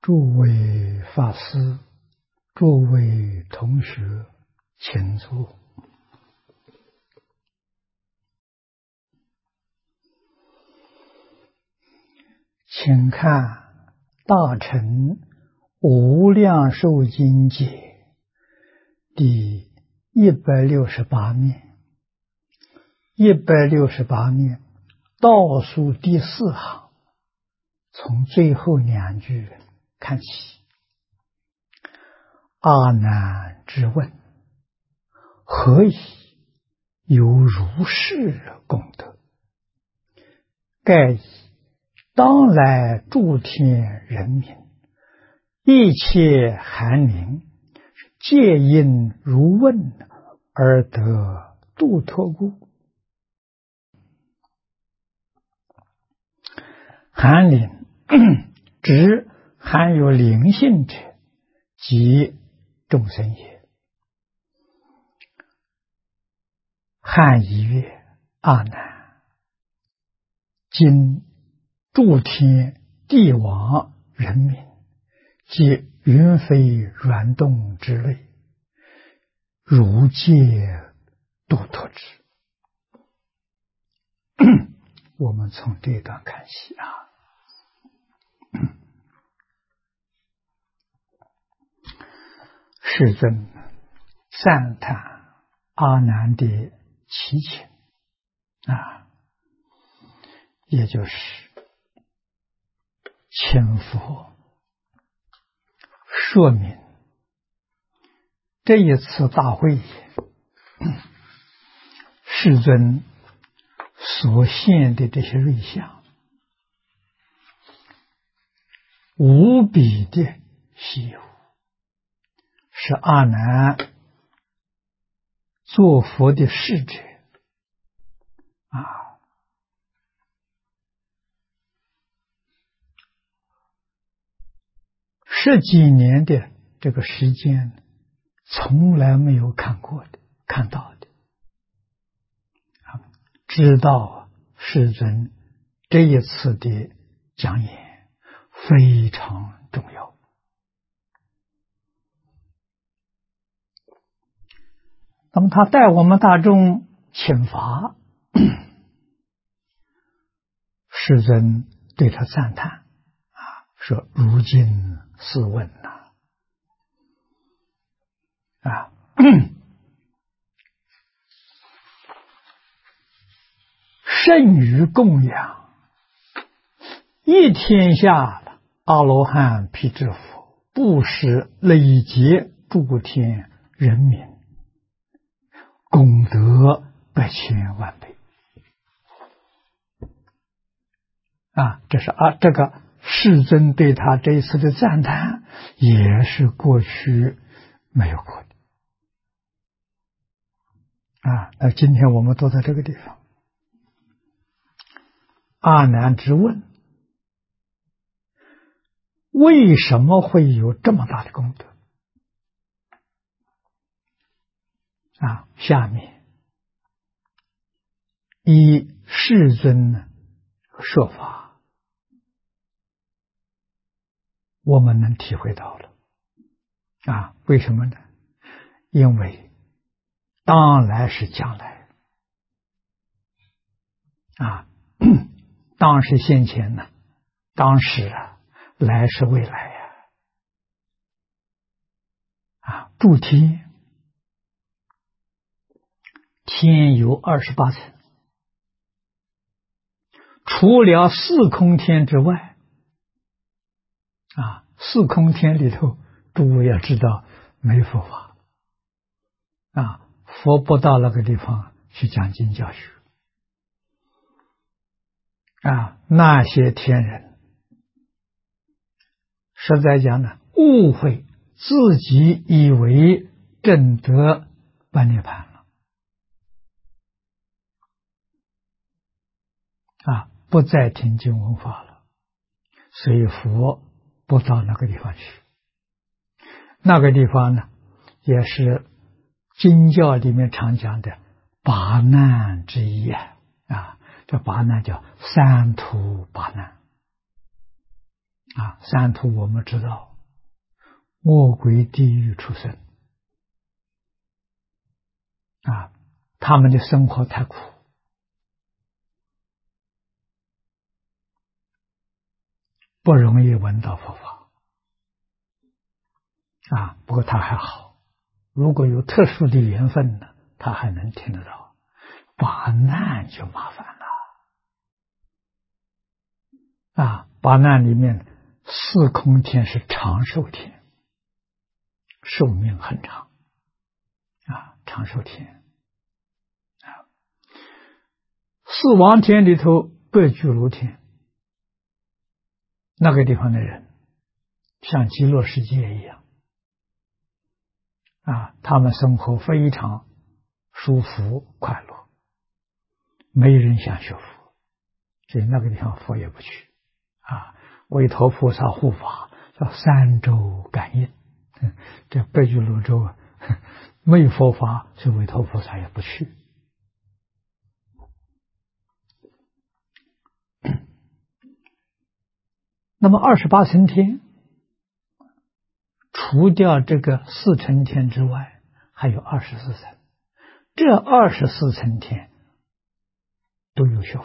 诸位法师，诸位同学，请坐。请看《大乘无量寿经解》第168面，168面倒数第4行，从最后2句看起。阿难之问：何以有如是功德？盖以当来诸天人民，一切寒灵，皆因如问而得度脱故。寒灵指含有灵性者，即众生也。汉译曰：阿难，今诸天地王人民，即云飞软动之类，如皆度脱之。我们从这段看起啊。世尊赞叹阿难的祈请啊，也就是请佛说明这一次大会世尊所现的这些瑞相无比的稀有，是阿难做佛的使者啊，十几年的这个时间，从来没有看到的，知道世尊这一次的讲演非常重要。那么他带我们大众请法，世尊对他赞叹啊，说如今试问甚于供养，一天下阿罗汉辟支佛，布施累劫诸天人民，功德百千万倍啊！这是这个世尊对他这一次的赞叹，也是过去没有过的啊。那今天我们都在这个地方。阿难之问：为什么会有这么大的功德啊？下面依世尊说法，我们能体会到了啊。为什么呢？因为当来是将来啊，当是现前呢，当时啊，来是未来呀啊。诸天有28层，除了四空天之外啊，四空天里头，诸位要知道没佛法啊，佛不到那个地方去讲经教学啊。那些天人实在讲呢，误会自己以为证得般涅槃了啊，不再听经闻法了，所以佛不到那个地方去。那个地方呢，也是经教里面常讲的八难之一啊。这八难叫三途八难三途我们知道，恶鬼、地狱、畜生他们的生活太苦，不容易闻到佛法不过他还好，如果有特殊的缘分呢，他还能听得到。八难就麻烦了八难里面四空天是长寿天，寿命很长长寿天四王天里头白居卢天，那个地方的人像极乐世界一样他们生活非常舒服快乐，没人想学佛，所以那个地方佛也不去韦陀菩萨护法叫三洲感应，这白居卢洲没有佛法，所以韦陀菩萨也不去。那么28层天除掉这个4层天之外，还有24层，这24层天都有学佛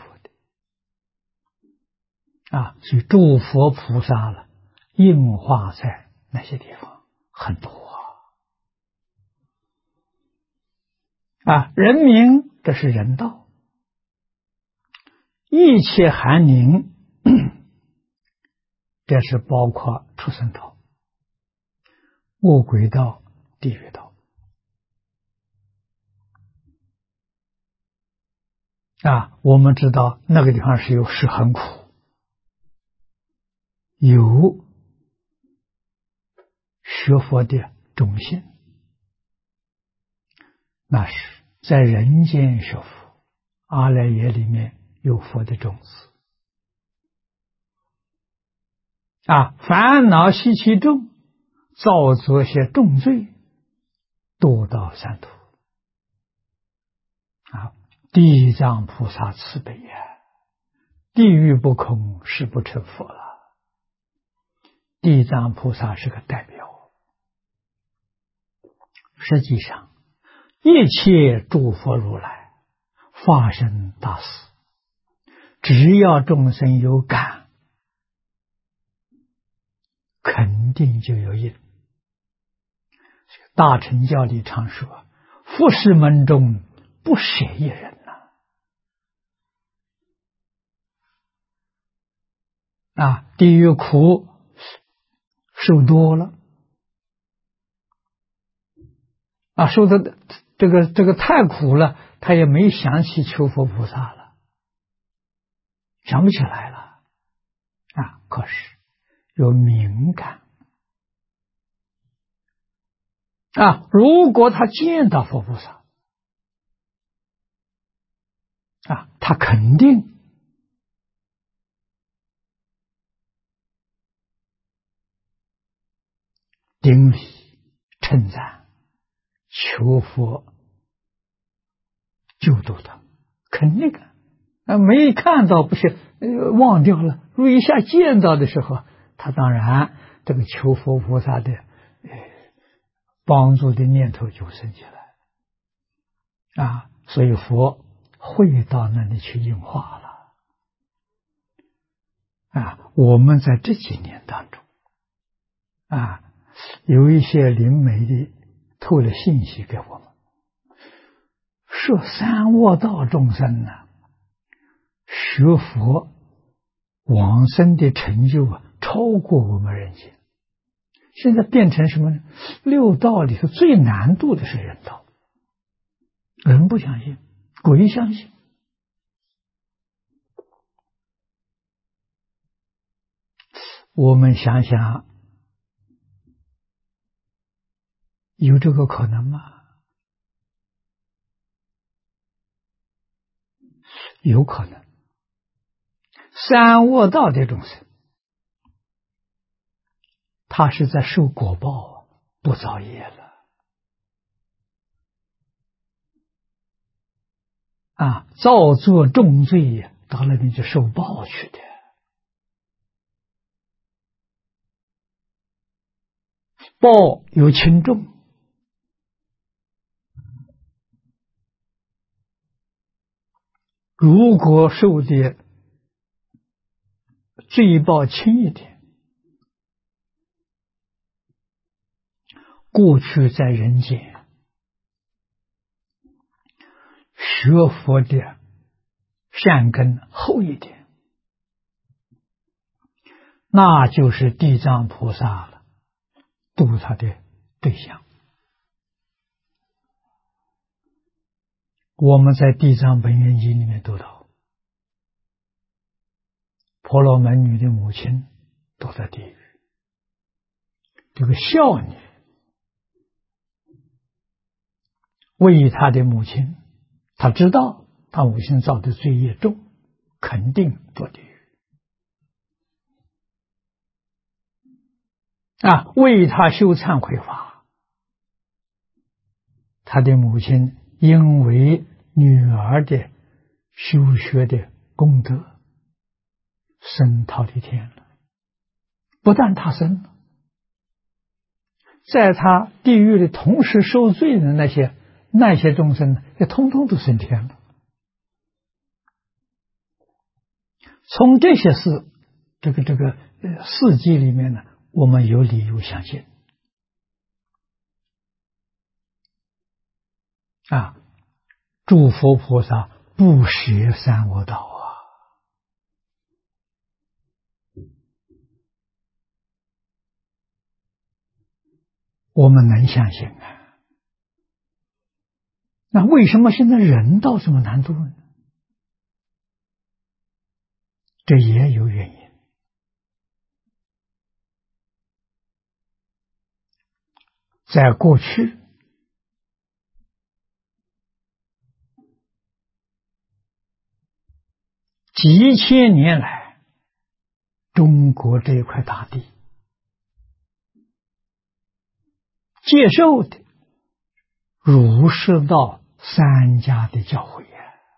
的所以诸佛菩萨了应化在那些地方很多人民这是人道，一切寒宁这是包括畜生道、恶鬼道、地狱道我们知道那个地方是很苦，有学佛的种性，那是在人间学佛，阿赖耶里面有佛的种子烦恼习气重，造作些重罪，堕到三途地藏菩萨慈悲地狱不空，誓不成佛了。地藏菩萨是个代表，实际上一切诸佛如来发生大事，只要众生有感，肯定就有因。大乘教里常说，佛事门中不舍一人地狱苦受多了受的这个太苦了，他也没想起求佛菩萨了，想不起来了可是有敏感如果他见到佛菩萨他肯定顶礼称赞，求佛救度他，肯定没看到不是忘掉了，如果一下见到的时候，他当然这个求佛菩萨的帮助的念头就升起来所以佛会到那里去应化了我们在这几年当中有一些灵媒的透了信息给我们，说三恶道众生学佛往生的成就超过我们人间，现在变成什么呢？六道里头最难度的是人道，人不相信，鬼相信我们想想，有这个可能吗？有可能。三恶道的众生，他是在受果报，不造业了造作重罪到那边去受报去的报有轻重。如果受的罪报轻一点，过去在人间学佛的善根厚一点，那就是地藏菩萨了，度他的对象。我们在《地藏本愿经》里面读到，婆罗门女的母亲都在地狱，这个孝女为他的母亲，他知道他母亲造的罪业重，肯定堕地狱为他修忏悔法。他的母亲因为女儿的修学的功德，升忉利天了。不但他升了，在他地狱里同时受罪的那些众生也通通都升天了。从这些事迹里面呢，我们有理由相信诸佛菩萨不舍三恶道我们能相信那为什么现在人道这么难度呢？这也有原因。在过去几千年来，中国这一块大地接受的儒释道三家的教诲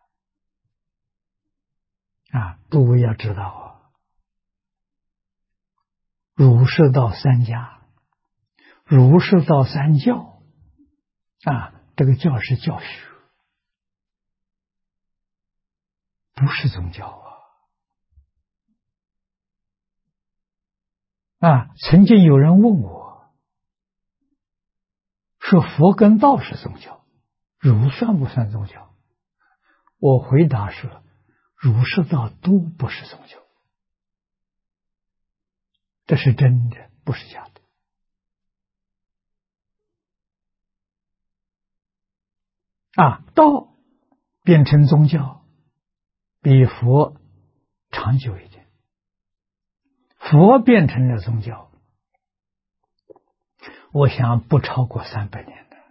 诸位要知道儒释道三家，儒释道三教这个教是教学，不是宗教曾经有人问我说，佛跟道是宗教，儒算不算宗教？我回答说，儒释道都不是宗教，这是真的，不是假的道变成宗教比佛长久一点，佛变成了宗教，我想不超过300年的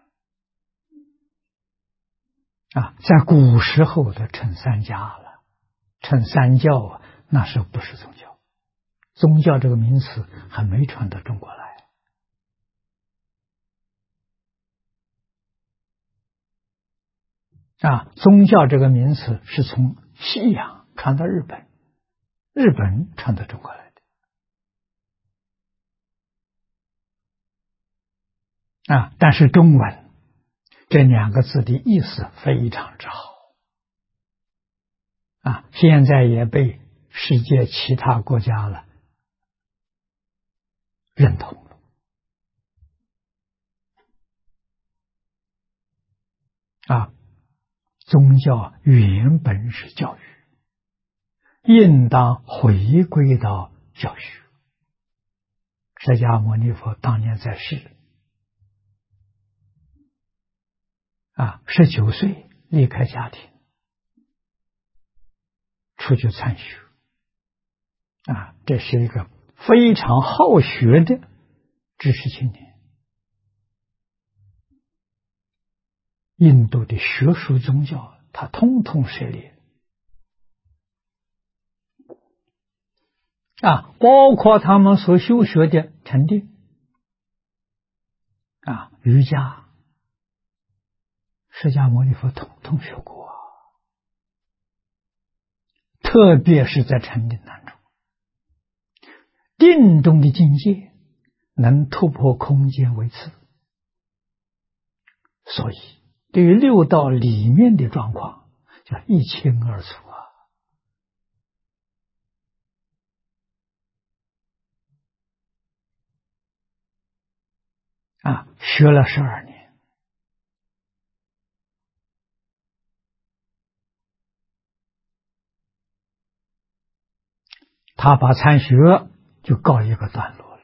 在古时候的成三家了，成三教那时候不是宗教，宗教这个名词还没传到中国来宗教这个名词是从西洋传到日本，日本传到中国来的但是中文这2个字的意思非常之好现在也被世界其他国家了认同了宗教原本是教育，应当回归到教学。释迦牟尼佛当年在世19岁离开家庭出去参学这是一个非常好学的知识青年。印度的学术宗教他通通涉猎包括他们所修学的禅定瑜伽，释迦牟尼佛统统学过特别是在禅定当中，定中的境界能突破空间为次，所以对于六道里面的状况就一清二楚学了12年，他把参学就告一个段落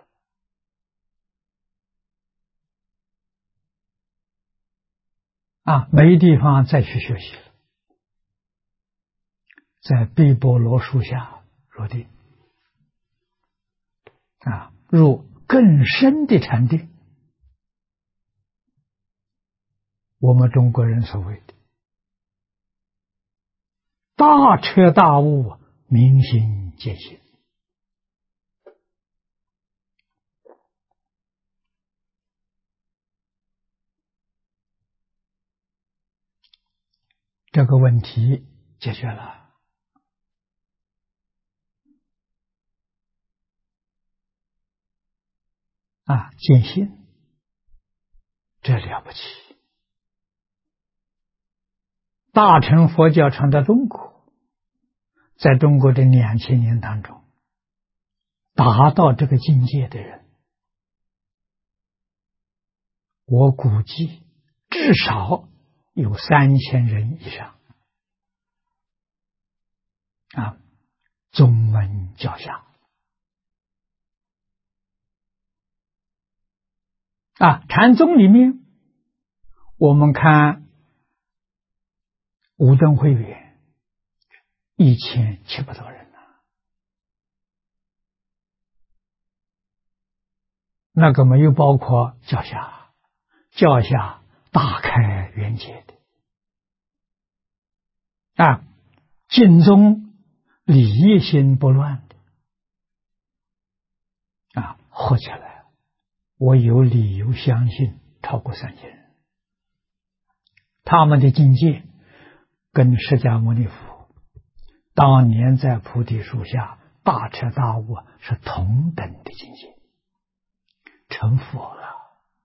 了没地方再去学习了，在碧波罗树下入定入更深的禅定，我们中国人所谓的大彻大悟，明心见性。这个问题解决了见性，这了不起。大乘佛教传到中国，在中国的2000年当中，达到这个境界的人，我估计至少有3000人以上宗门教下禅宗里面，我们看无灯会员1700多人那个没有包括教下，教下大开圆解的净宗礼业心不乱的合起来，我有理由相信超过3000人。他们的境界跟释迦牟尼佛当年在菩提树下大彻大悟是同等的境界，成佛了。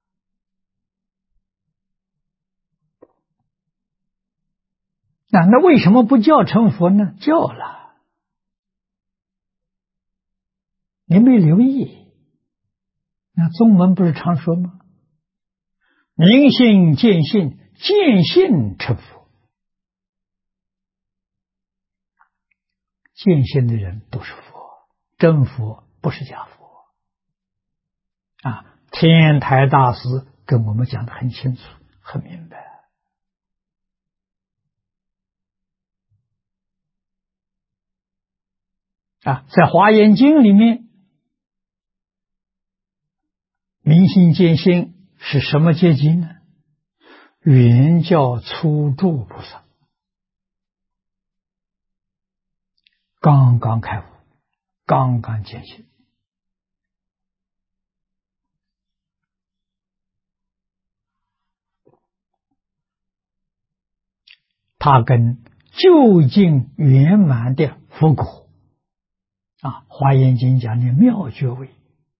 那为什么不叫成佛呢？叫了，你没留意。那宗门不是常说吗？明心见性，见性成佛。见性的人都是佛，真佛不是假佛天台大师跟我们讲得很清楚很明白在华严经里面，明心见性是什么阶级呢？原教初住菩萨，刚刚开悟，刚刚见性。他跟究竟圆满的佛果华严经讲的妙觉位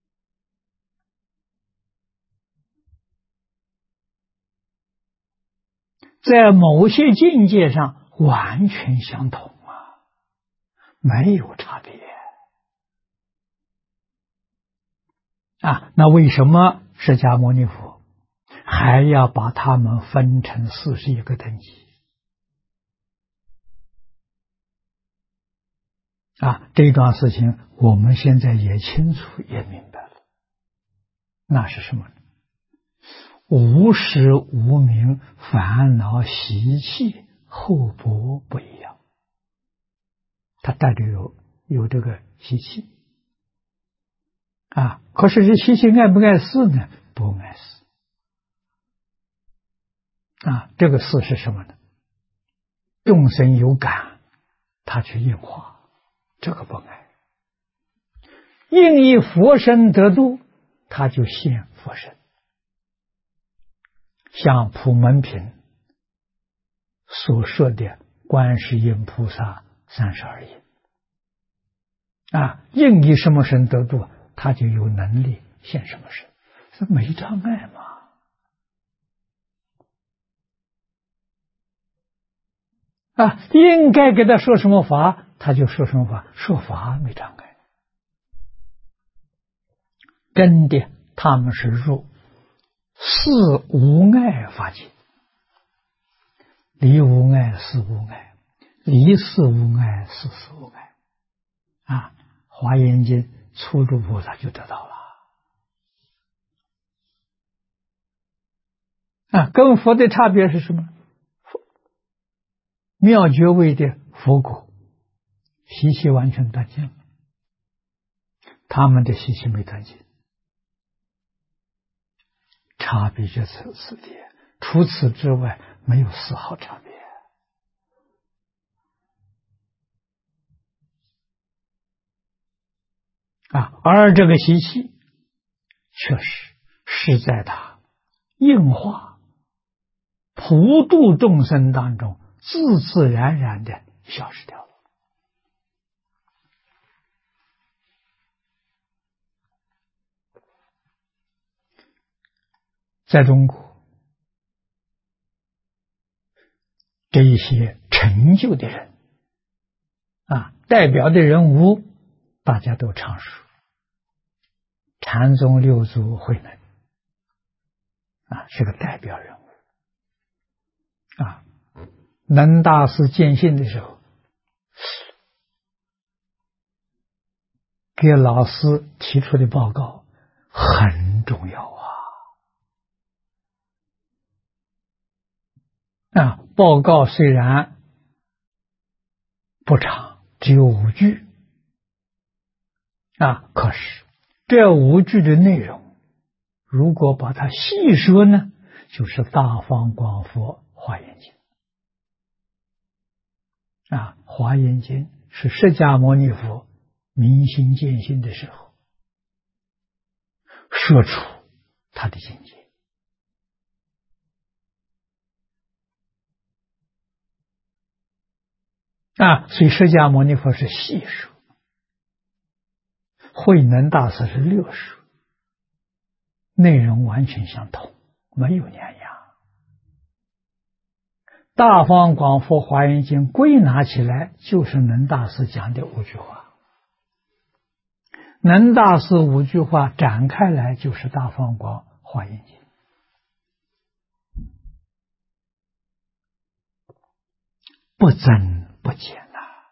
在某些境界上完全相同没有差别那为什么释迦牟尼佛还要把他们分成41个等级这段事情我们现在也清楚也明白了，那是什么呢？无始无明烦恼习气厚薄不一样，它带着有这个习气可是这习气碍不碍事呢？不碍事这个事是什么呢？众生有感，他去应化，这个不碍。应以佛身得度，他就现佛身。像普门品所说的观世音菩萨32应应以什么身得度，他就有能力现什么身？这没障碍嘛。应该给他说什么法，他就说什么法，说法没障碍。真的，他们是入四无碍法界，离无碍，四无碍，离四无碍，四无碍。华严经初住菩萨就得到了。跟佛的差别是什么？妙觉位的佛果习气完全断尽，他们的习气没断尽，差别就此地，除此之外没有丝毫差别。而这个习气确实是在他应化普度众生当中自自然然的消失掉了。在中国，这一些成就的人代表的人物，大家都常熟。禅宗六祖慧能是个代表人物。能大师见性的时候，给老师提出的报告很重要报告虽然不长，只有5句可是这5句的内容，如果把它细说呢，就是大方广佛华严经。华严经是释迦牟尼佛明心见性的时候说出他的境界。所以释迦牟尼佛是细说，慧能大师是略说，内容完全相同，没有两样。大方广佛华严经归纳起来就是能大师讲的5句话，能大师5句话展开来就是大方广华严经。不增不减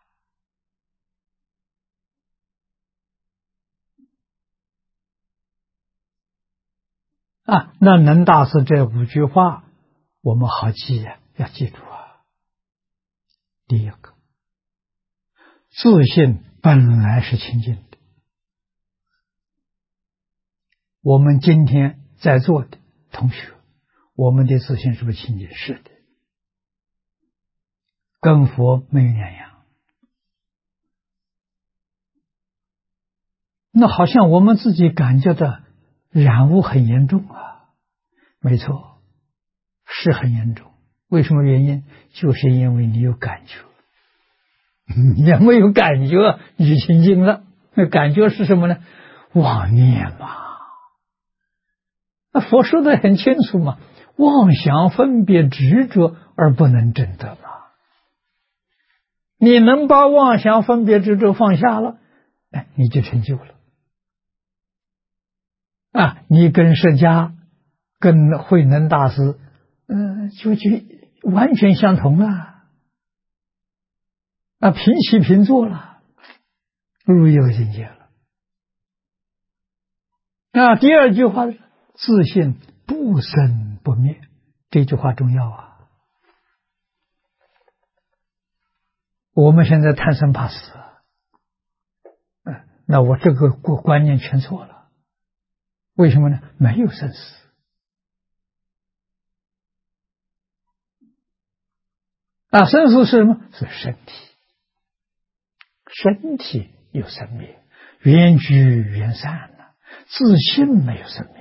那能大师这5句话我们好记要记住第一个，自信本来是清净的。我们今天在座的同学，我们的自信是不是清净？是的，跟佛没有两样。那好像我们自己感觉到染污很严重没错，是很严重。为什么原因？就是因为你有感觉。你要没有感觉，你就清净了。那感觉是什么呢？妄念嘛。那佛说的很清楚嘛，妄想分别执着而不能证得嘛。你能把妄想分别执着放下了，你就成就了。你跟释迦跟慧能大师就完全相同了平起平坐了，入一个境界了。第二句话，自信不生不灭，这句话重要我们现在贪生怕死那我这个观念全错了。为什么呢？没有生死生死是什么？是身体，身体有生灭，缘聚缘散自信没有生灭。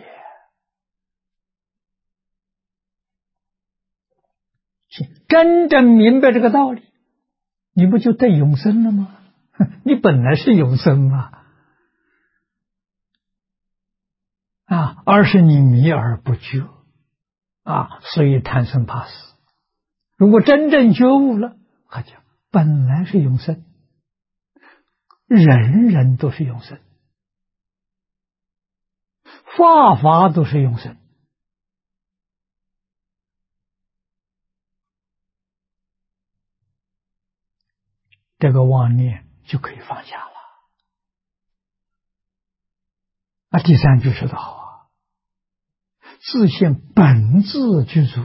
真正明白这个道理，你不就得永生了吗？你本来是永生嘛。 而是你迷而不觉所以贪生怕死。如果真正觉悟了，他讲本来是永生，人人都是永生，法都是永生。这个妄念就可以放下了。第三句说得好自现本自具足。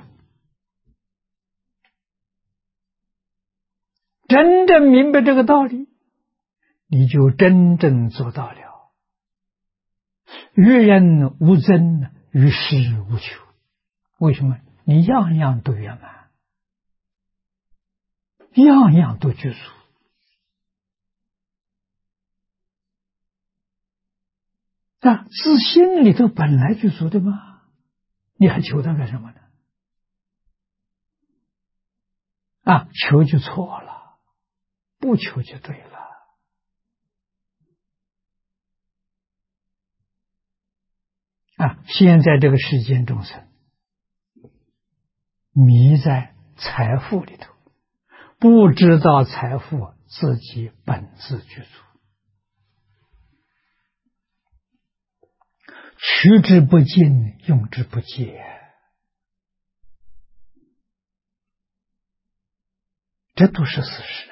真正明白这个道理，你就真正做到了于人无争，于事无求。为什么？你样样都圆满，样样都具足。自心里头本来具足的嘛，你还求它干什么呢？求就错了，不求就对了。现在这个世间众生迷在财富里头，不知道财富自己本自具足，取之不尽，用之不竭，这都是事实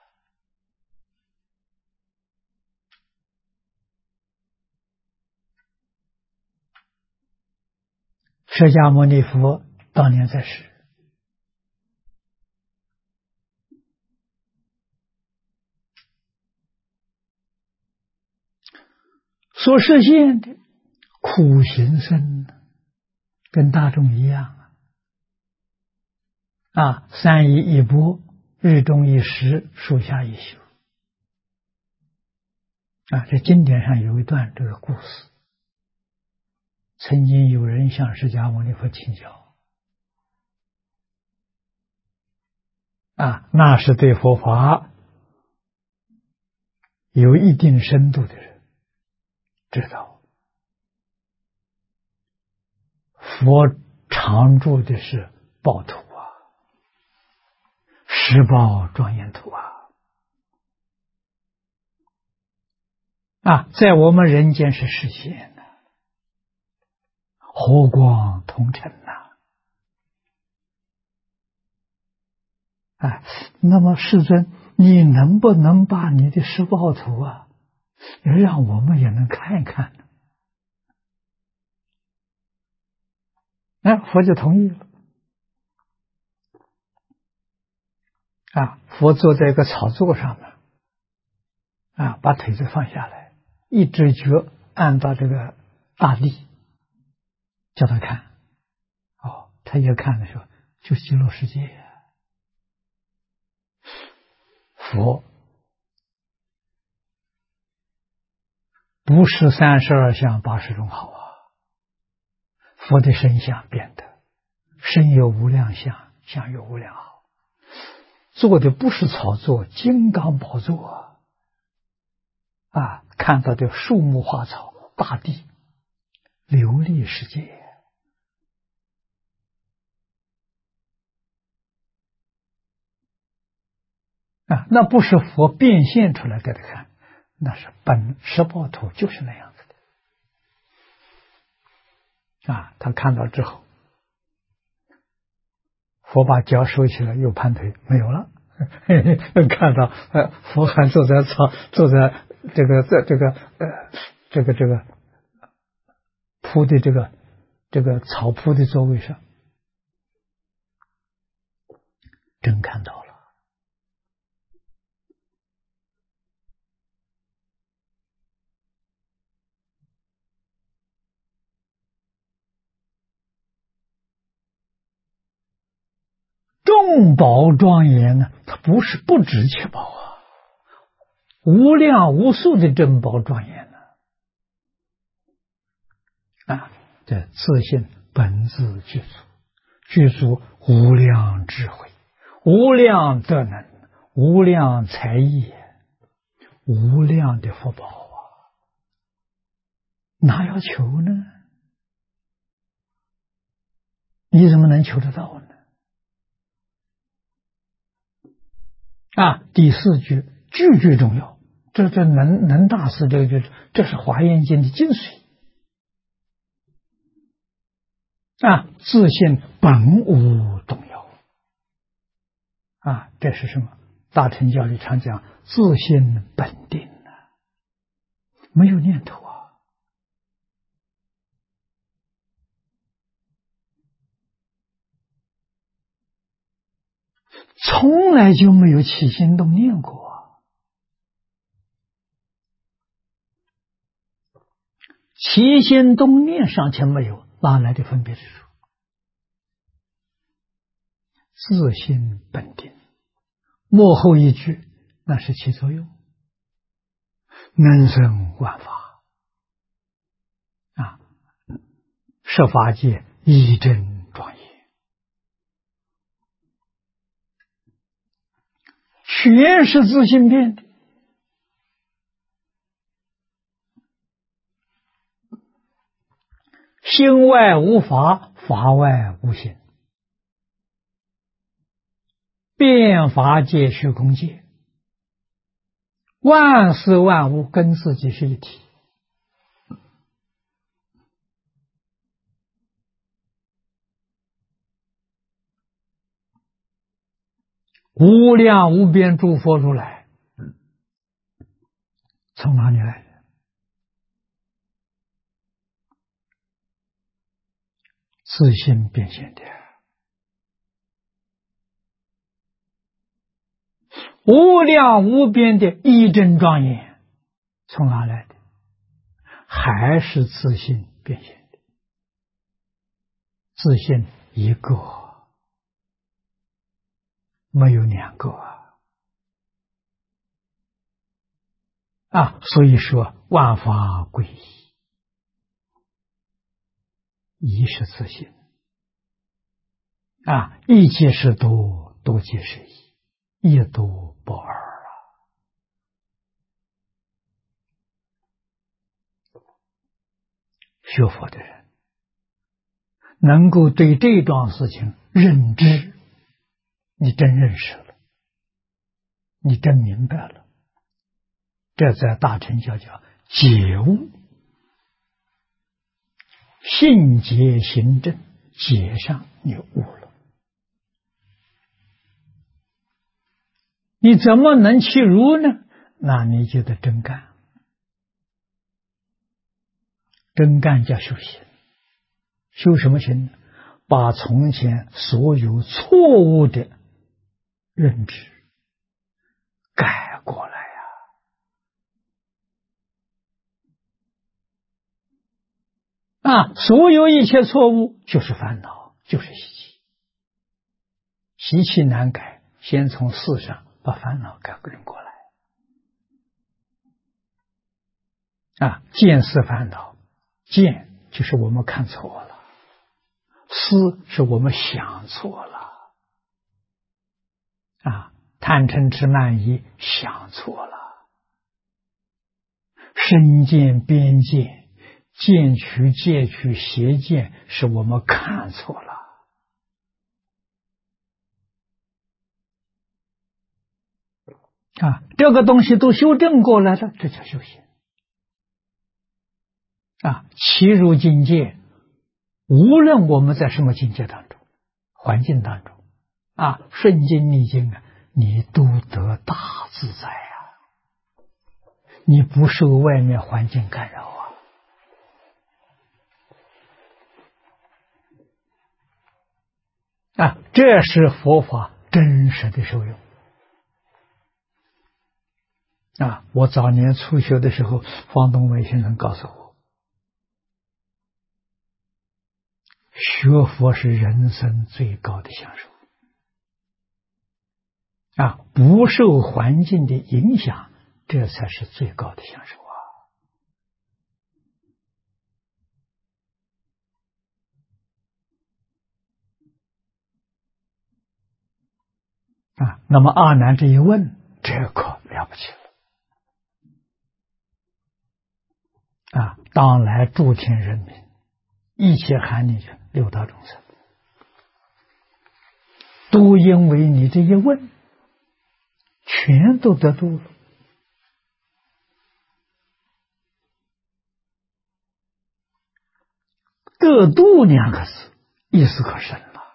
释迦牟尼佛当年在世，所实现的苦行僧跟大众一样三衣一钵，日中一食，树下一宿这经典上有一段这个故事。曾经有人向释迦牟尼佛请教那是对佛法有一定深度的人知道，佛常住的是报土十报庄严土在我们人间是实现的，和光同尘那么世尊，你能不能把你的十报图让我们也能看一看呢？佛就同意了佛坐在一个草座上面把腿子放下来，一只脚按到这个大地，叫他看他也看的时候就极乐世界佛不是32相80种好佛的身相变的，身有无量相，相有无量好，坐的不是草座，金刚宝座看到的树木花草大地琉璃世界那不是佛变现出来给他看，那是本十报图就是那样子的他看到之后，佛把脚收起来，又盘腿没有了看到佛还坐在这个铺的这个草铺的座位上，真看到了。众宝庄严呢，它不是不止七宝无量无数的珍宝庄严这自性本自具足，具足无量智慧，无量德能，无量才艺，无量的福报哪要求呢？ 你怎么能求得到呢？第四句句句重要，这能大师这个句，这是华严经的精髓。自信本无动摇。这是什么？大乘教里常讲自信本定没有念头从来就没有起心动念过起心动念尚且没有，哪来的分别之处？自性本定，末后一句那是起作用，能生万法设法界一真庄严，全是自性变的。心外无法，法外无心，变法界虚空界，万事万物跟自己是一体。无量无边诸佛如来从哪里来的？自性变现的。无量无边的一真庄严从哪来的？还是自性变现的。自性一个，没有两个所以说万法归一，一是自性一即是多，多即是一，一多不二学佛的人能够对这桩事情认知，你真认识了，你真明白了，这在大乘教叫解悟，信解行证，解上你悟了。你怎么能去如呢？那你就得真干。真干叫修行。修什么行？把从前所有错误的认知改过来所有一切错误就是烦恼，就是习气。习气难改，先从事上把烦恼改正过来见思烦恼，见就是我们看错了，思是我们想错了贪嗔痴慢疑想错了，身见边见见取戒取邪见是我们看错了这个东西都修正过来了，这叫修行其入境界，无论我们在什么境界当中，环境当中顺境逆境你都得大自在你不受外面环境干扰这是佛法真实的受用我早年初学的时候，方东伟先生告诉我，学佛是人生最高的享受不受环境的影响，这才是最高的享受那么阿难这一问，这可了不起了当来诸天人民一切含念六道众生都因为你这一问，全都得度了。得度两个字，意思可深了。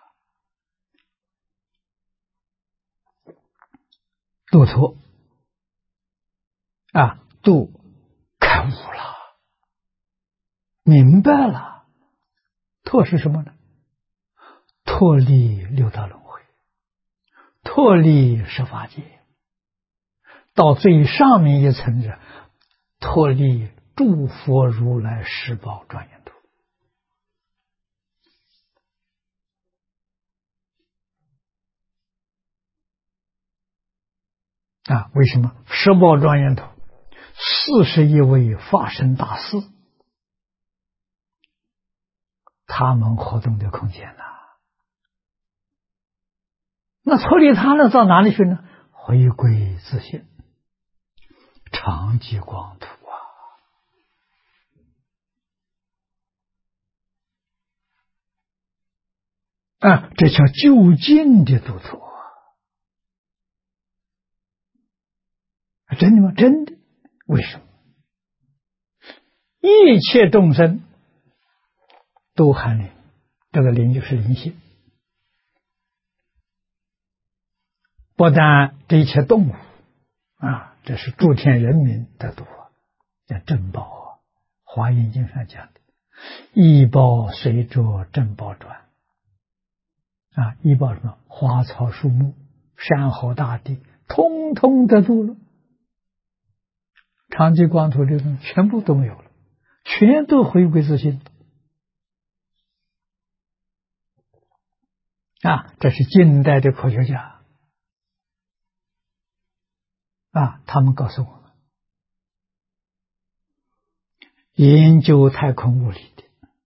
度脱啊，度开悟了，明白了。脱是什么呢？脱离六道轮回，脱离十法界，到最上面一层的脱离诸佛如来十宝庄严土。啊，为什么十宝庄严土41位法身大士，他们活动的空间呐？那脱离他了，到哪里去呢？回归自性，常寂光土啊！这叫就近的度脱。真的吗？真的。为什么？一切众生都含灵，这个灵就是灵性。不但这一切动物啊，这是诸天人民得度啊，叫正报啊。华严经上讲的，依报随着正报转啊，依报什么？花草树木、山河大地，通通得度了。常寂光土这种全部都没有了，全都回归自性啊！这是近代的科学家啊，他们告诉我们，研究太空物理的，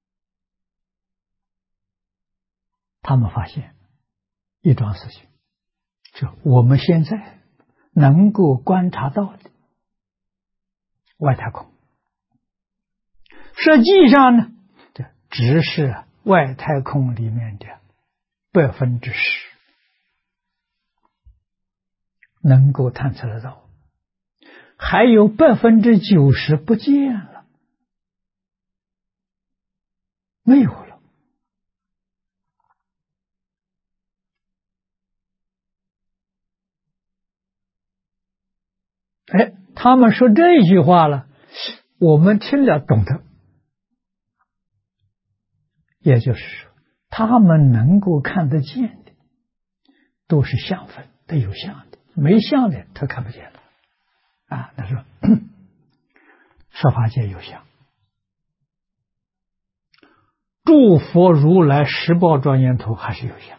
他们发现一桩事情，就我们现在能够观察到的外太空，实际上呢，这只是外太空里面的10%能够探测得到，还有90%不见了，没有了。哎，他们说这句话了，我们听了懂得，也就是说，他们能够看得见的，都是相分，都有相的，没相的他看不见了。啊，他说，十法界有相，诸佛如来十宝庄严土还是有相。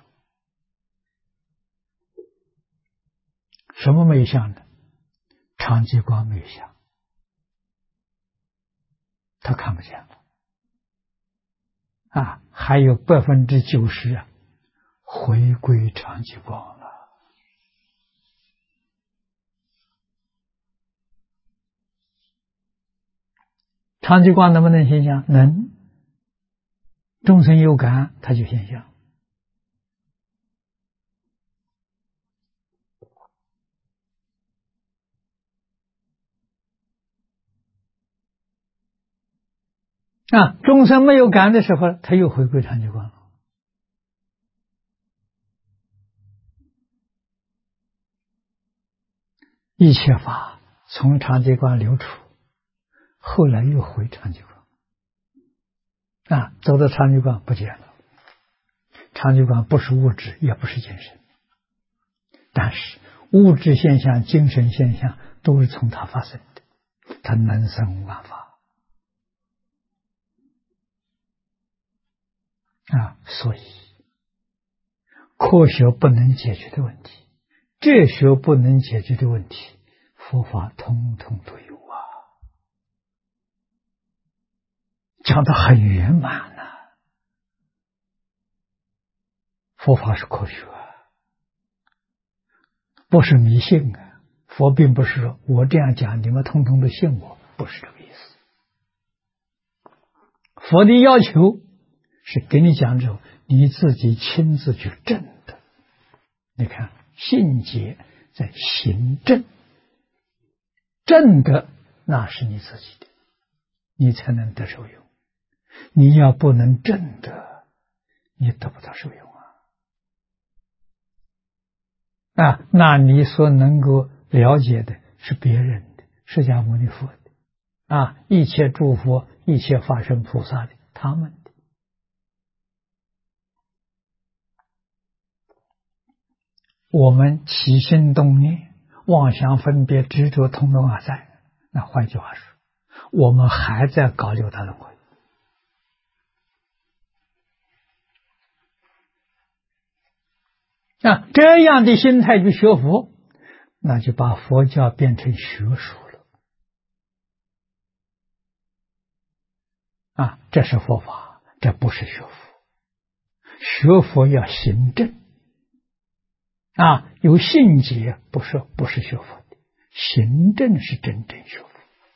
什么没有相呢？常寂光没有相，他看不见了。啊，还有90%啊，回归常寂光了。常寂光能不能现象？能。众生有感，它就现象。啊，众生没有感的时候，他又回归常寂光了。一切法从常寂光流出，后来又回常寂光。啊，走到常寂光不见了。常寂光不是物质，也不是精神，但是物质现象、精神现象都是从它发生的，它能生万法。啊，所以科学不能解决的问题，哲学不能解决的问题，佛法通通都有啊，讲得很圆满啊。佛法是科学啊，不是迷信啊。佛并不是说我这样讲，你们通通都信我，不是这个意思。佛的要求是给你讲之后，你自己亲自去证的你看信解在行正，正的那是你自己的，你才能得受用。你要不能正的，你得不到受用那你所能够了解的是别人的，释迦牟尼佛的一切诸佛、一切法身菩萨的，他们的。我们起心动念、妄想分别执着通通而在，那换句话说，我们还在搞六道轮回这样的心态去学佛，那就把佛教变成学术了这是佛法，这不是学佛。学佛要行正有信解，不是学佛的，行正是真正学佛。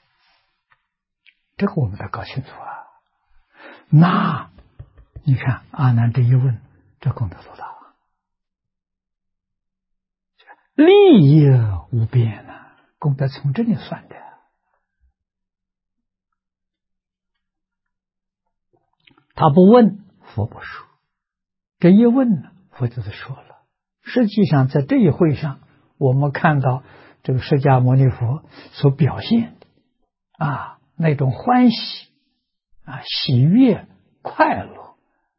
这个我们得搞清楚那你看阿难这一问，这功德多大利益无边功德从这里算的。他不问，佛不说。这一问呢，佛就是说了。实际上在这一会上，我们看到这个释迦牟尼佛所表现的那种欢喜喜悦、快乐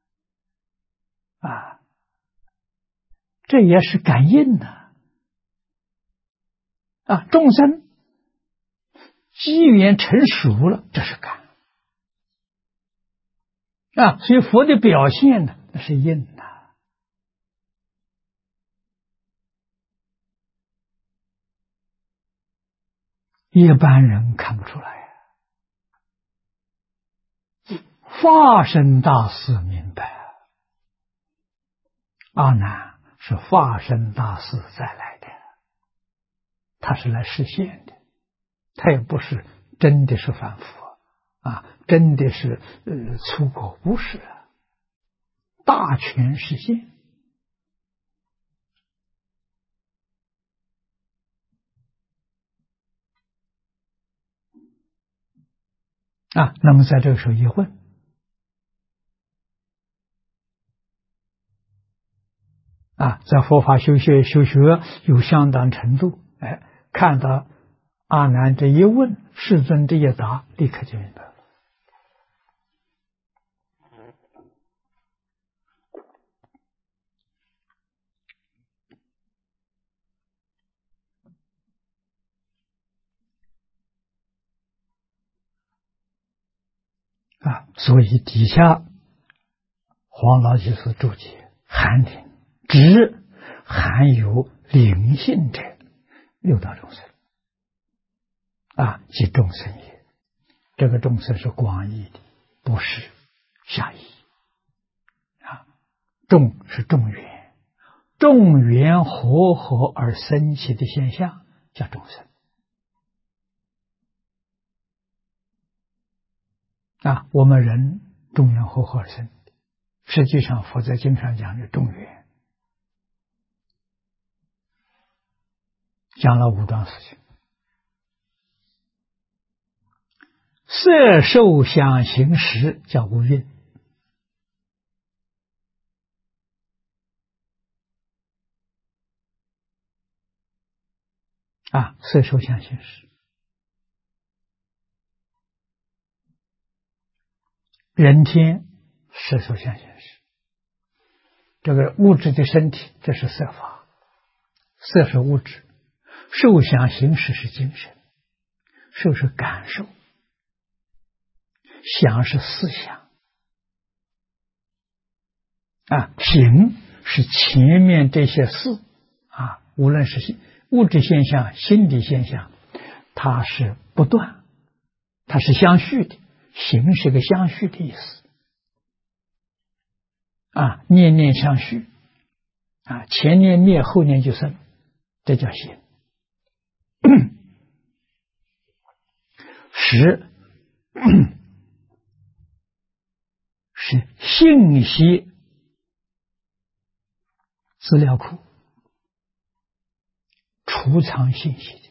这也是感应众生机缘成熟了，这是感所以佛的表现呢，那是应一般人看不出来法身大士明白阿难是法身大士再来的，他是来实现的，他也不是真的是凡夫真的是粗犷，不是大权实现那么在这个时候一问在佛法修学有相当程度，看到阿难这一问，世尊这一答，立刻就明白了。所以底下黄老居士注解含灵指含有灵性者六道众生即众生也。这个众生是广义的，不是狭义众是众缘，众缘和合而生起的现象叫众生我们人众缘和合而生，实际上佛在经上讲的众缘，讲了5桩事情。色受想行识叫五蕴色受想行识，人天色受想行识，这个物质的身体，这是色法，色是物质，受想行识是精神，受是感受，想是思想行是前面这些事无论是物质现象、心理现象，它是不断，它是相续的，行是个相续的意思念念相续前念灭，后念就生，这叫行。识是信息资料库储藏信息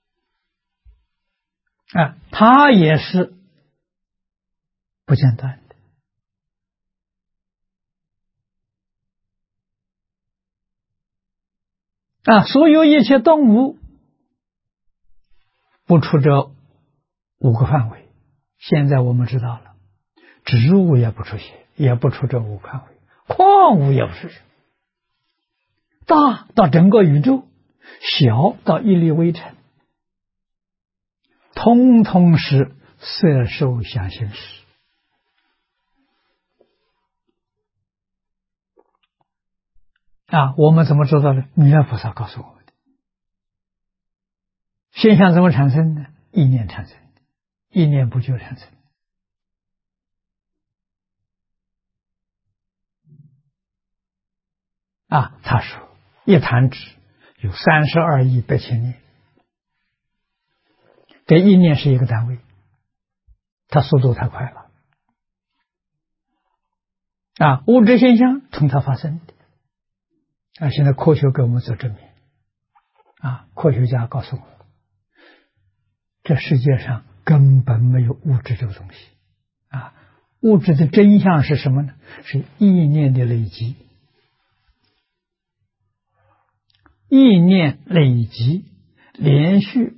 的它也是不间断的所有一切动物不出这5个范围。现在我们知道了，植物也不出现，也不出这5个范围，矿物也不是，大到整个宇宙，小到一粒微尘，通通是色受想行识我们怎么知道呢？弥勒菩萨告诉我们的。现象怎么产生呢？意念产生的，意念不就产生他说一弹指有32亿8千念，这一念是一个单位，它速度太快了物质现象从它发生的现在科学给我们做证明科学家告诉我们，这世界上根本没有物质这个东西物质的真相是什么呢？是意念的累积，意念累积连续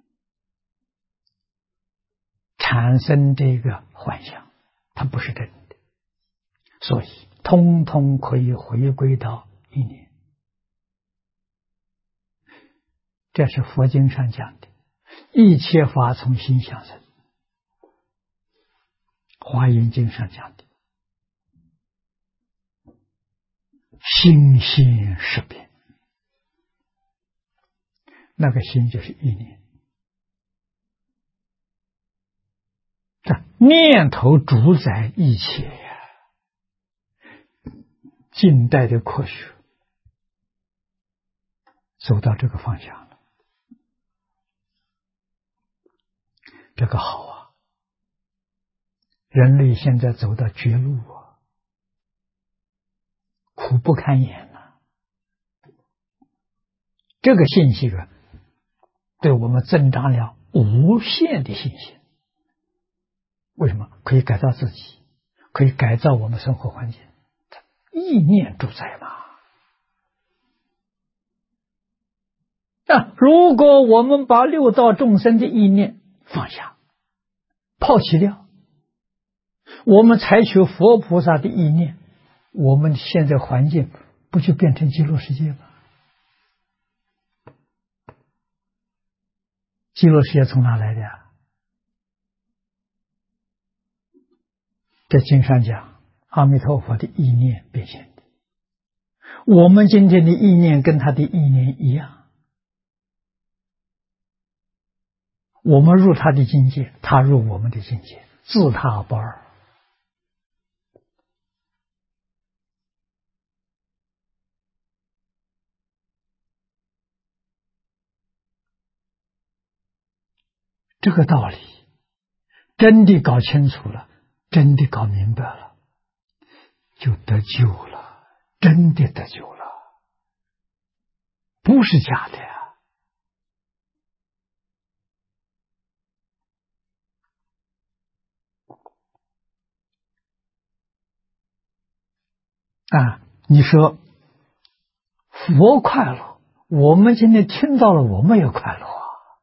产生这个幻象，它不是真的，所以通通可以回归到意念。这是佛经上讲的，一切法从心想生。华严经上讲的，心心识变，那个心就是意念，这念头主宰一切呀。近代的科学走到这个方向了，这个好人类现在走到绝路苦不堪言这个信息对我们增长了无限的信心。为什么？可以改造自己，可以改造我们生活环境，意念主宰嘛。如果我们把六道众生的意念放下，抛弃掉，我们采取佛菩萨的意念，我们现在环境不就变成极乐世界吗？极乐世界从哪来的在经上讲，阿弥陀佛的意念变现的。我们今天的意念跟他的意念一样，我们入他的境界，他入我们的境界，自他不二。这个道理真的搞清楚了，真的搞明白了，就得救了，真的得救了，不是假的你说佛快乐，我们今天听到了，我们也快乐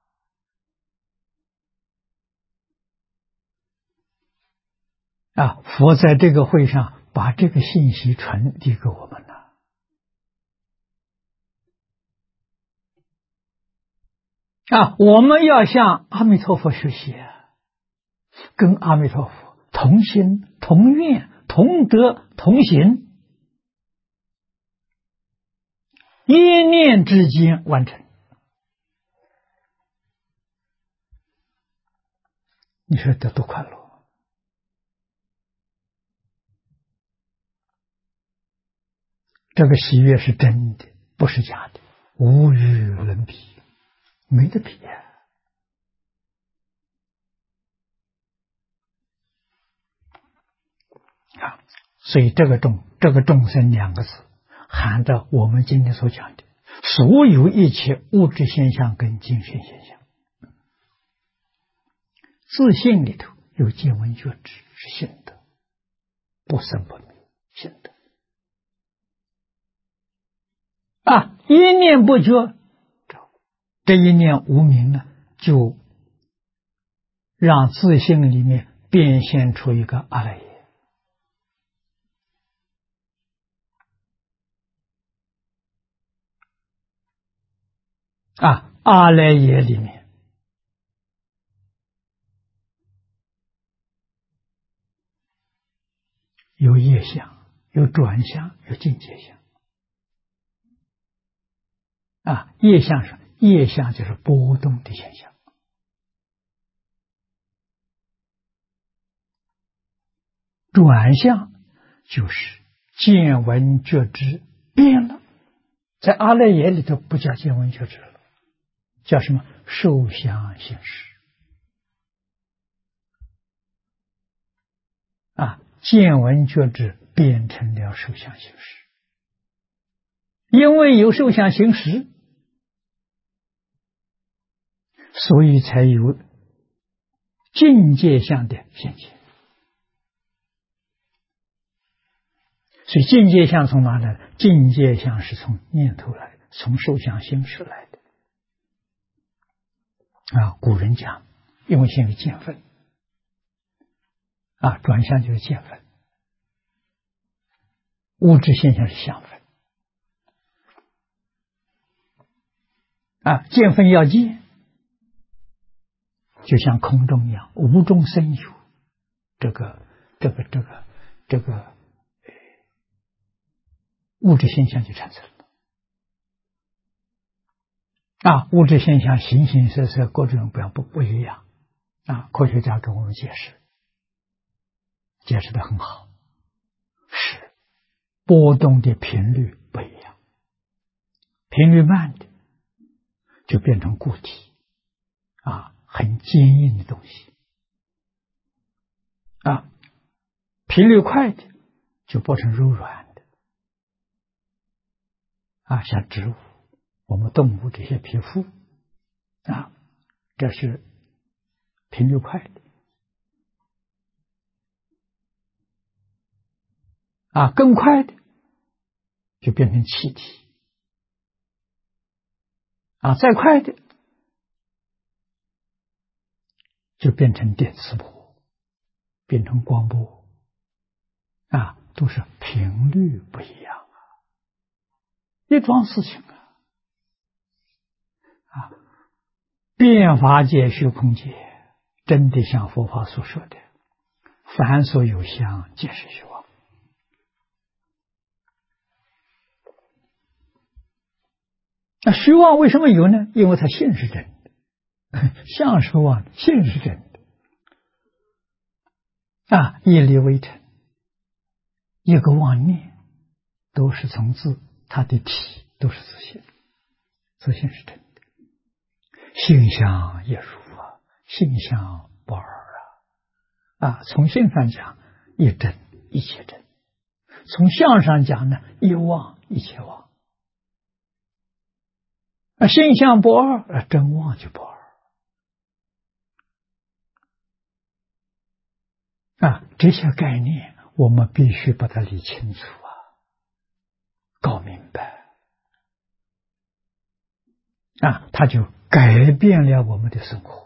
佛在这个会上把这个信息传递给我们了。我们要向阿弥陀佛学习跟阿弥陀佛同心同愿同德同行，一念之间完成。你说得多快乐！这个喜悦是真的，不是假的，无与伦比，没得比所以这个众生2个字含着我们今天所讲的所有一切物质现象跟精神现象，自信里头有见闻觉知，是信德，不生不灭，信德。一念不觉，这一念无明呢，就让自信里面变现出一个阿赖耶。阿赖耶里面有业相，有转相，有境界相。业相是业相，就是波动的现象。转相就是见闻觉知变了，在阿赖耶里头不叫见闻觉知了，叫什么？受想行识。见闻觉知变成了受想行识，因为有受想行识，所以才有境界相的现前。所以境界相从哪来的？境界相是从念头来的，从受想行识来的。古人讲，因为现为见分，转向就是见分，物质现象是相分。见分要见，就像空中一样，无中生有，这个物质现象就产生了。物质现象形形色色，各种各样不一样。科学家给我们解释得很好，是波动的频率不一样，频率慢的就变成固体，很坚硬的东西。频率快的就变成柔软的。像植物，我们动物这些皮肤，这是频率快的。更快的就变成气体。再快的就变成电磁波，变成光波。都是频率不一样一桩事情变法界虚空界，真的像佛法所说的，凡所有相，皆是虚妄。虚妄为什么有呢？因为它性是真的，相是妄，性是真的。业力微尘，一个妄念都是从它的体都是自性，自性是真的。性相亦如性相不二从性上讲，一真一切真；从相上讲呢，一妄一切妄。性相不二，真妄就不二。这些概念我们必须把它理清楚搞明白。它就改变了我们的生活。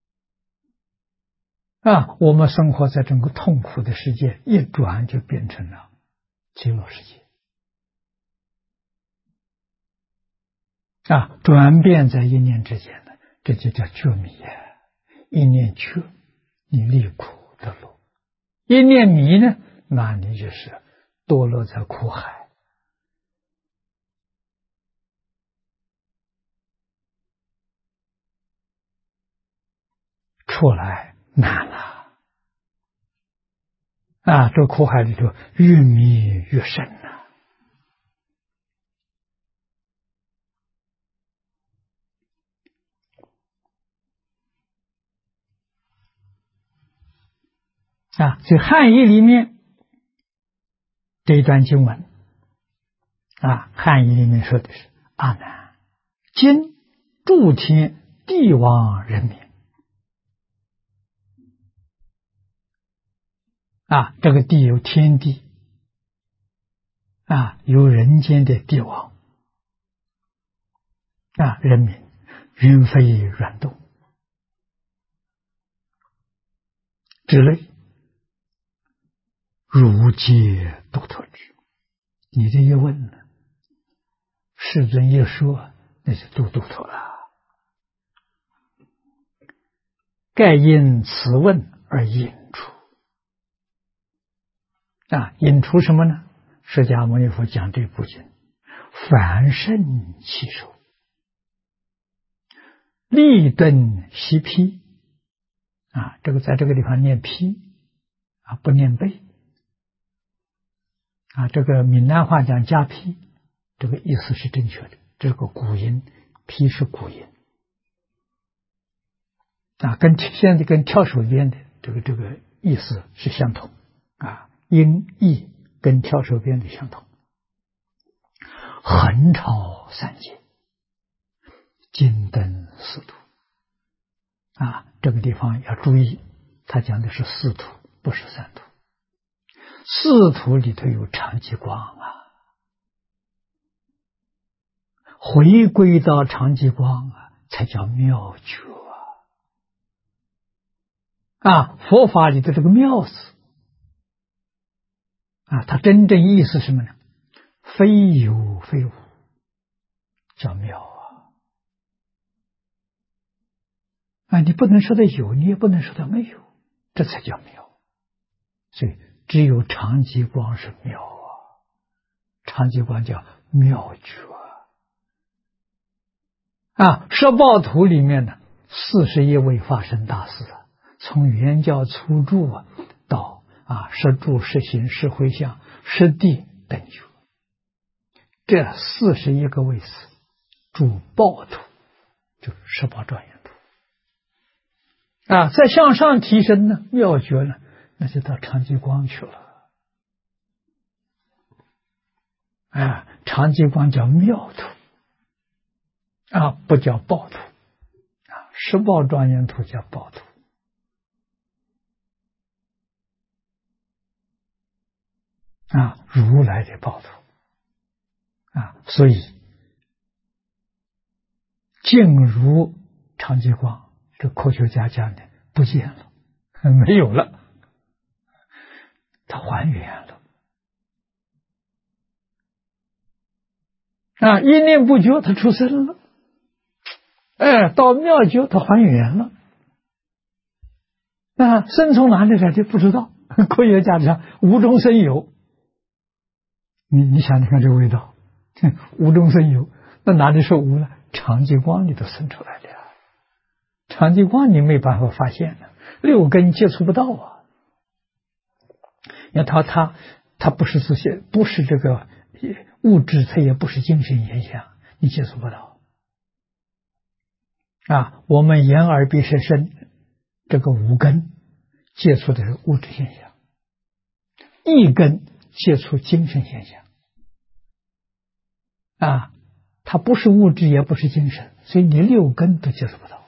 我们生活在整个痛苦的世界，一转就变成了极乐世界。转变在一念之间呢，这就叫觉迷一念觉，你离苦得乐；一念迷呢，那你就是堕落在苦海。出来难了这苦海里头越迷越深所以汉译里面这一段经文汉译里面说的是阿难， 今诸天帝王人民这个地有天地有人间的帝王人民，云飞软动之类，如皆度脱之。你这一问呢，世尊一说，那就都度脱了。盖因此问而引出引出什么呢？释迦牟尼佛讲这部经，凡圣其手，立顿习批这个在这个地方念批不念背这个闽南话讲加批，这个意思是正确的，这个古音，批是古音现在跟跳手边的这个意思是相同音译跟跳手边的相同。横超三界，金灯四土这个地方要注意，他讲的是四土，不是三土。四土里头有常寂光回归到常寂光才叫妙觉佛法里的这个妙字它真正意思是什么呢？非有非无，叫妙你不能说它有，你也不能说它没有，这才叫妙。所以只有常寂光是妙常寂光叫妙觉摄报土里面呢，41位法身大士从圆教初住到摄住、摄行、摄回向、摄地等觉，这41个位次住报土，就是摄报庄严土再向上提升呢，妙觉呢，那就到常寂光去了常寂光叫妙土不叫报土摄报庄严土叫报土如来的报土所以净如常寂光，这科学家讲的不见了，没有了，它还原了一念不觉它出生了到妙觉它还原了生从哪里来的不知道，科学家讲无中生有，你想想看这个味道无中生有，那哪里是无呢？常寂光里头生出来的常寂光你没办法发现的，六根接触不到因为它不是这些，不是这个物质，它也不是精神现象，你接触不到我们眼耳鼻舌身这个五根接触的是物质现象，一根接触精神现象它不是物质也不是精神，所以你六根都接触不到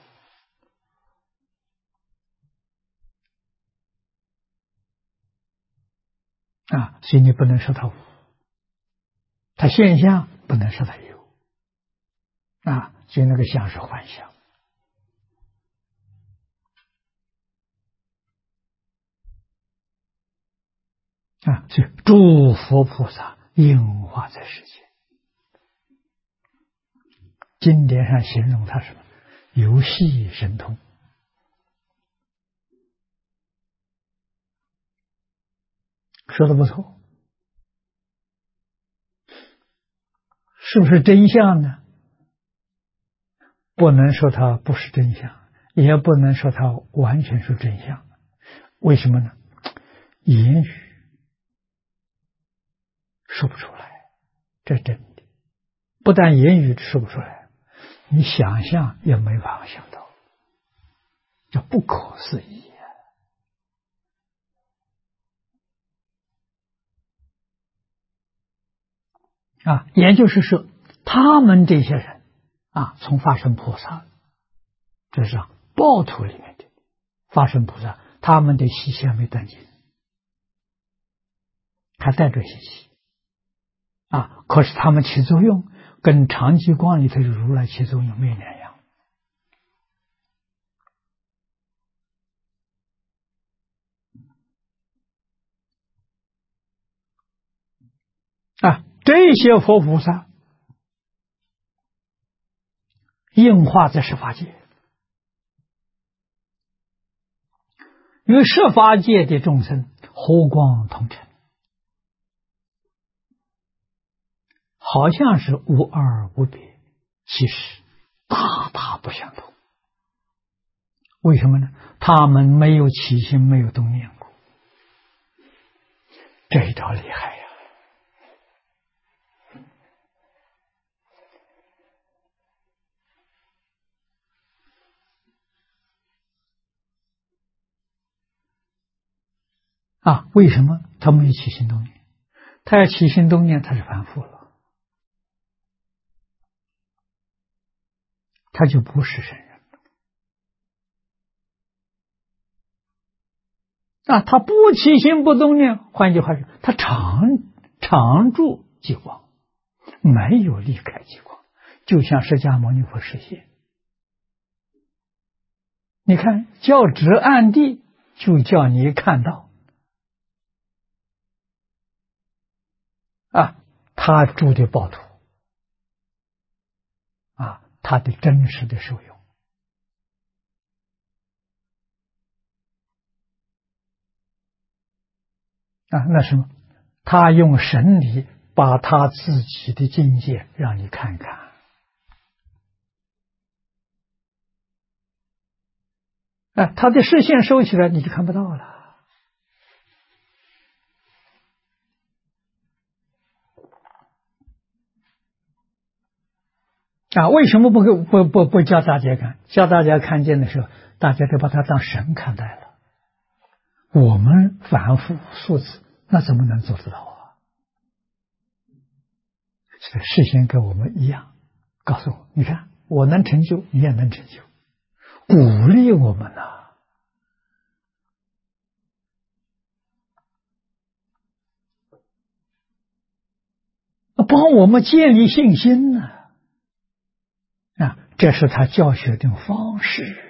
所以你不能说它无，它现象不能说它有所以那个相是幻象所以诸佛菩萨应化在世间，经典上形容它什么？游戏神通。说的不错，是不是真相呢？不能说它不是真相，也不能说它完全是真相。为什么呢？言语说不出来，这是真的。不但言语说不出来，你想象也没办法想到，这不可思议也就是说，他们这些人从法身菩萨，这是报土里面的法身菩萨，他们的习气还没断尽，还带着习气可是他们起作用跟常寂光里头的如来起作用没两样这些佛菩萨应化在十法界，与十法界的众生和光同尘，好像是无二无别，其实大大不相同。为什么呢？他们没有起心，没有动念过，这一招厉害为什么他没有起心动念？他要起心动念，他是凡夫了，他就不是圣人他不起心不动念，换句话说，他常住极光，没有离开极光，就像释迦牟尼佛示现。你看，叫直暗地，就叫你看到他住的报土他的真实的受用那什么？他用神理把他自己的境界让你看看他的视线收起来，你就看不到了为什么不叫大家看？叫大家看见的时候，大家都把他当神看待了。我们凡夫俗子，那怎么能做得到这个事先跟我们一样，告诉我，你看我能成就，你也能成就，鼓励我们帮我们建立信心这是他教学的方式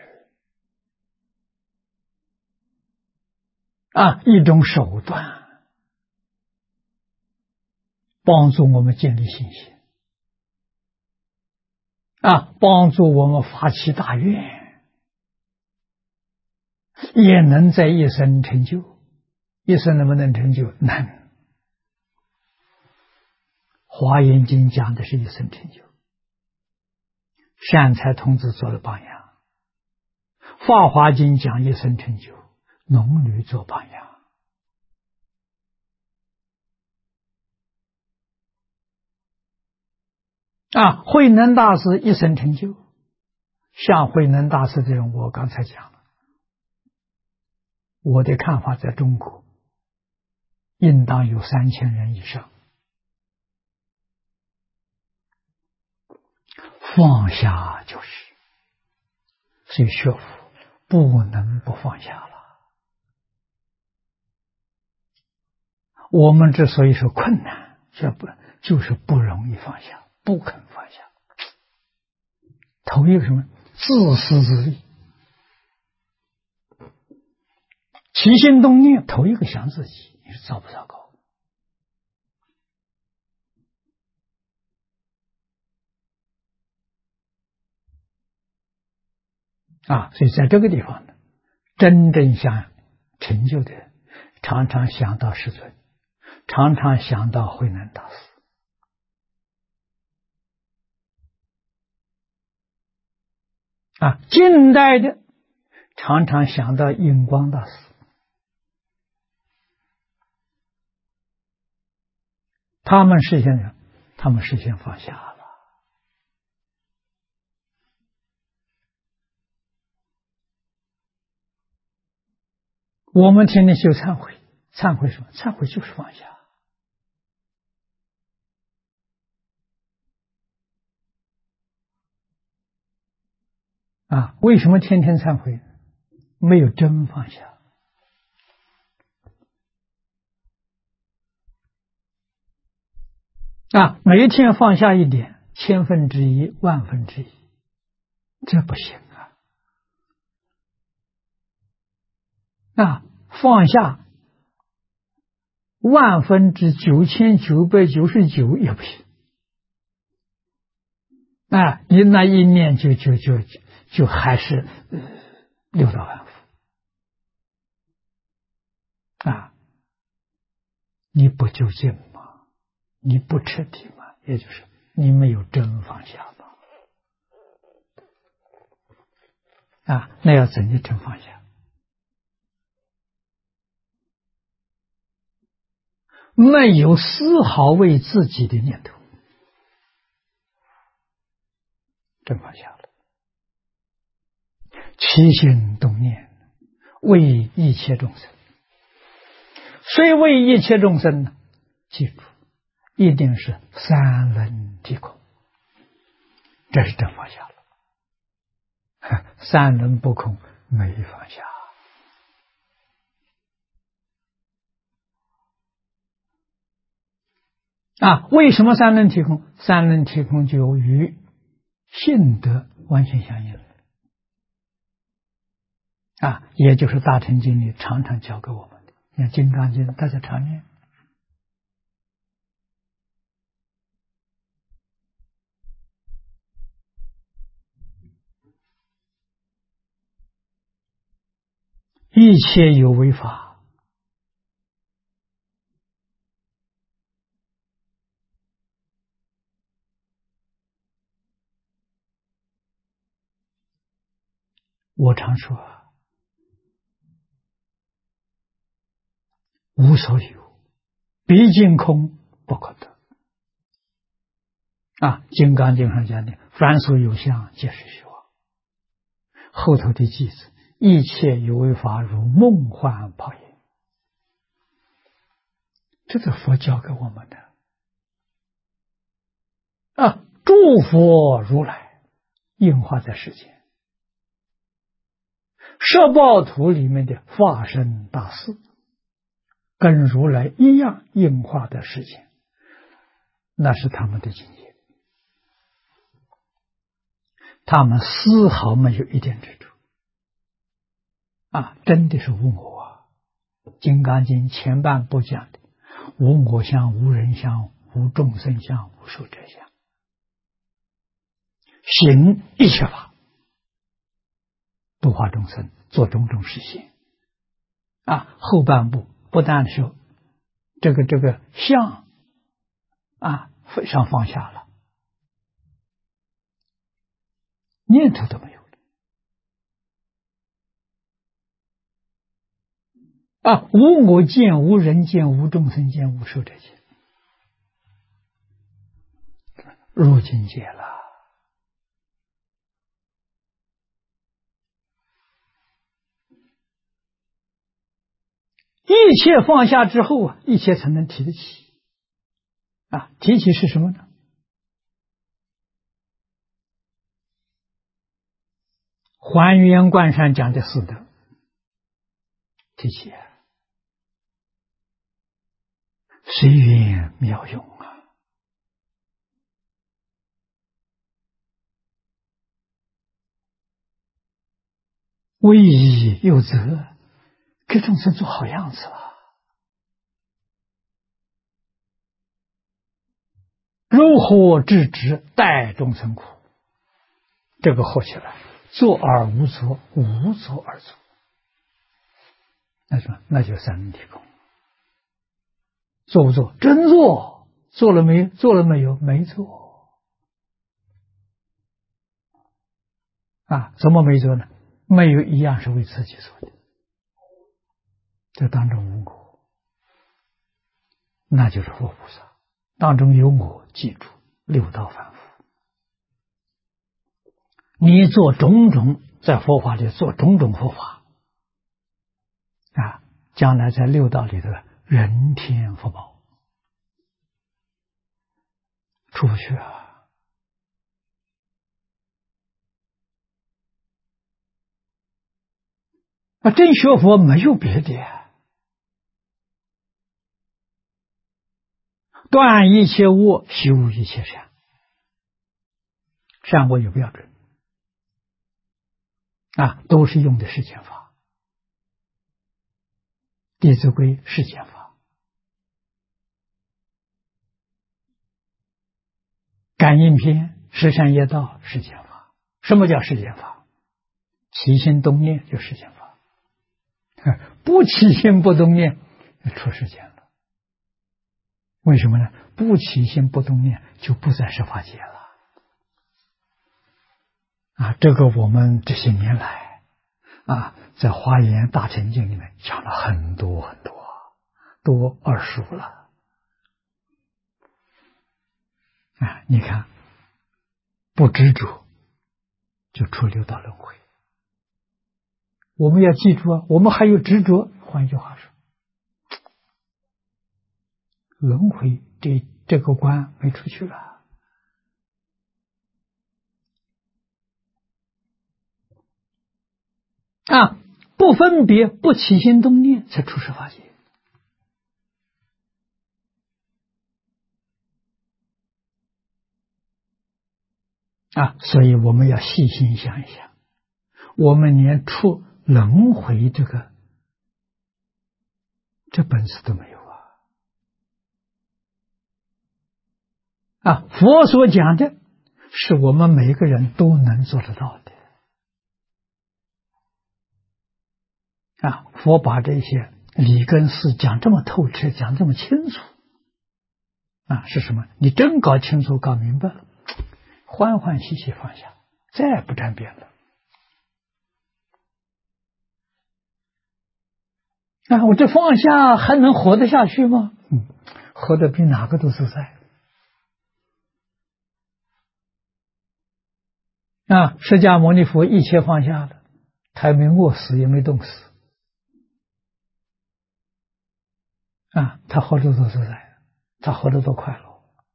一种手段，帮助我们建立信心帮助我们发起大愿，也能在一生成就。一生能不能成就？能。华严经讲的是一生成就，善财童子做了榜样，法华经讲一生成就，农女做榜样慧能大师一生成就，像慧能大师这种，我刚才讲了，我的看法在中国应当有3000人以上。放下就是，所以学佛不能不放下了。我们之所以说困难，就是不容易放下，不肯放下。头一个什么？自私自利，起心动念，头一个想自己，你是糟不糟糕？所以在这个地方呢，真正想成就的人，常常想到师尊，常常想到慧能大师。近代的常常想到印光大师。他们实现放下了。我们天天修忏悔，忏悔什么？忏悔就是放下。 为什么天天忏悔？没有真放下。每一天放下一点，1/1000、1/1000，这不行放下9999也不行。你那一念就还是六道反复你不究竟吗？你不彻底吗？也就是你没有真放下吗？那要怎样真放下？没有丝毫为自己的念头，真放下了。起心动念，为一切众生。虽为一切众生呢，记住，一定是三轮体空，这是真放下了。三轮不空，没放下。为什么三轮体空？三轮体空就与性德完全相应了。也就是大乘经里常常教给我们的。你看《金刚经》，大家常念。一切有为法，我常说无所有，毕竟空不可得。金刚经上讲的，凡所有相，皆是虚妄。后头的句子，一切有为法，如梦幻泡影。这是佛教给我们的。诸佛如来应化在世间，摄报图里面的化身大士，跟如来一样应化的世间，那是他们的境界。他们丝毫没有一点执着真的是无我金刚经前半部讲的无我相、无人相、无众生相、无寿者相，行一切法，度化众生，做种种实现。后半部不但是这个相非常放下了，念头都没有了。无我见、无人见、无众生见、无寿者见，入境界了。一切放下之后一切才能提得起。提起是什么呢？还原观上讲的四德，提起随缘妙用为义有责，给众生做好样子了。如何制止待众生苦？这个合起来，做而无作，无作而作，那就三轮体空。做不做？真做。做了没？做了没有？没做。怎么没做呢？没有一样是为自己做的，这当中无我，那就是佛菩萨。当中有我，记住六道反复。你做种种，在佛法里做种种佛法将来在六道里的人天福报出不去真学佛没有别的呀，断一切恶，修一切善，善恶有标准都是用的世间法，弟子规世间法，感应篇十善业道世间法。什么叫世间法？起心动念就世间法，不起心不动念出世间了。为什么呢？不起心不动念就不在十法界了。这个我们这些年来在《华严大乘经》里面讲了很多很多，都耳熟了。你看，不执着就出六道轮回。我们要记住我们还有执着。换一句话说，轮回这个关没出去了。不分别，不起心动念，才出十法界。所以我们要细心想一想，我们连出轮回这本事都没有佛所讲的是我们每个人都能做得到的佛把这些理跟事讲这么透彻，讲这么清楚是什么？你真搞清楚搞明白了，欢欢喜喜放下，再也不沾边了我这放下还能活得下去吗？活得比哪个都自在释迦牟尼佛一切放下了，他也没饿死，也没冻死他活得多自在，他活得多快乐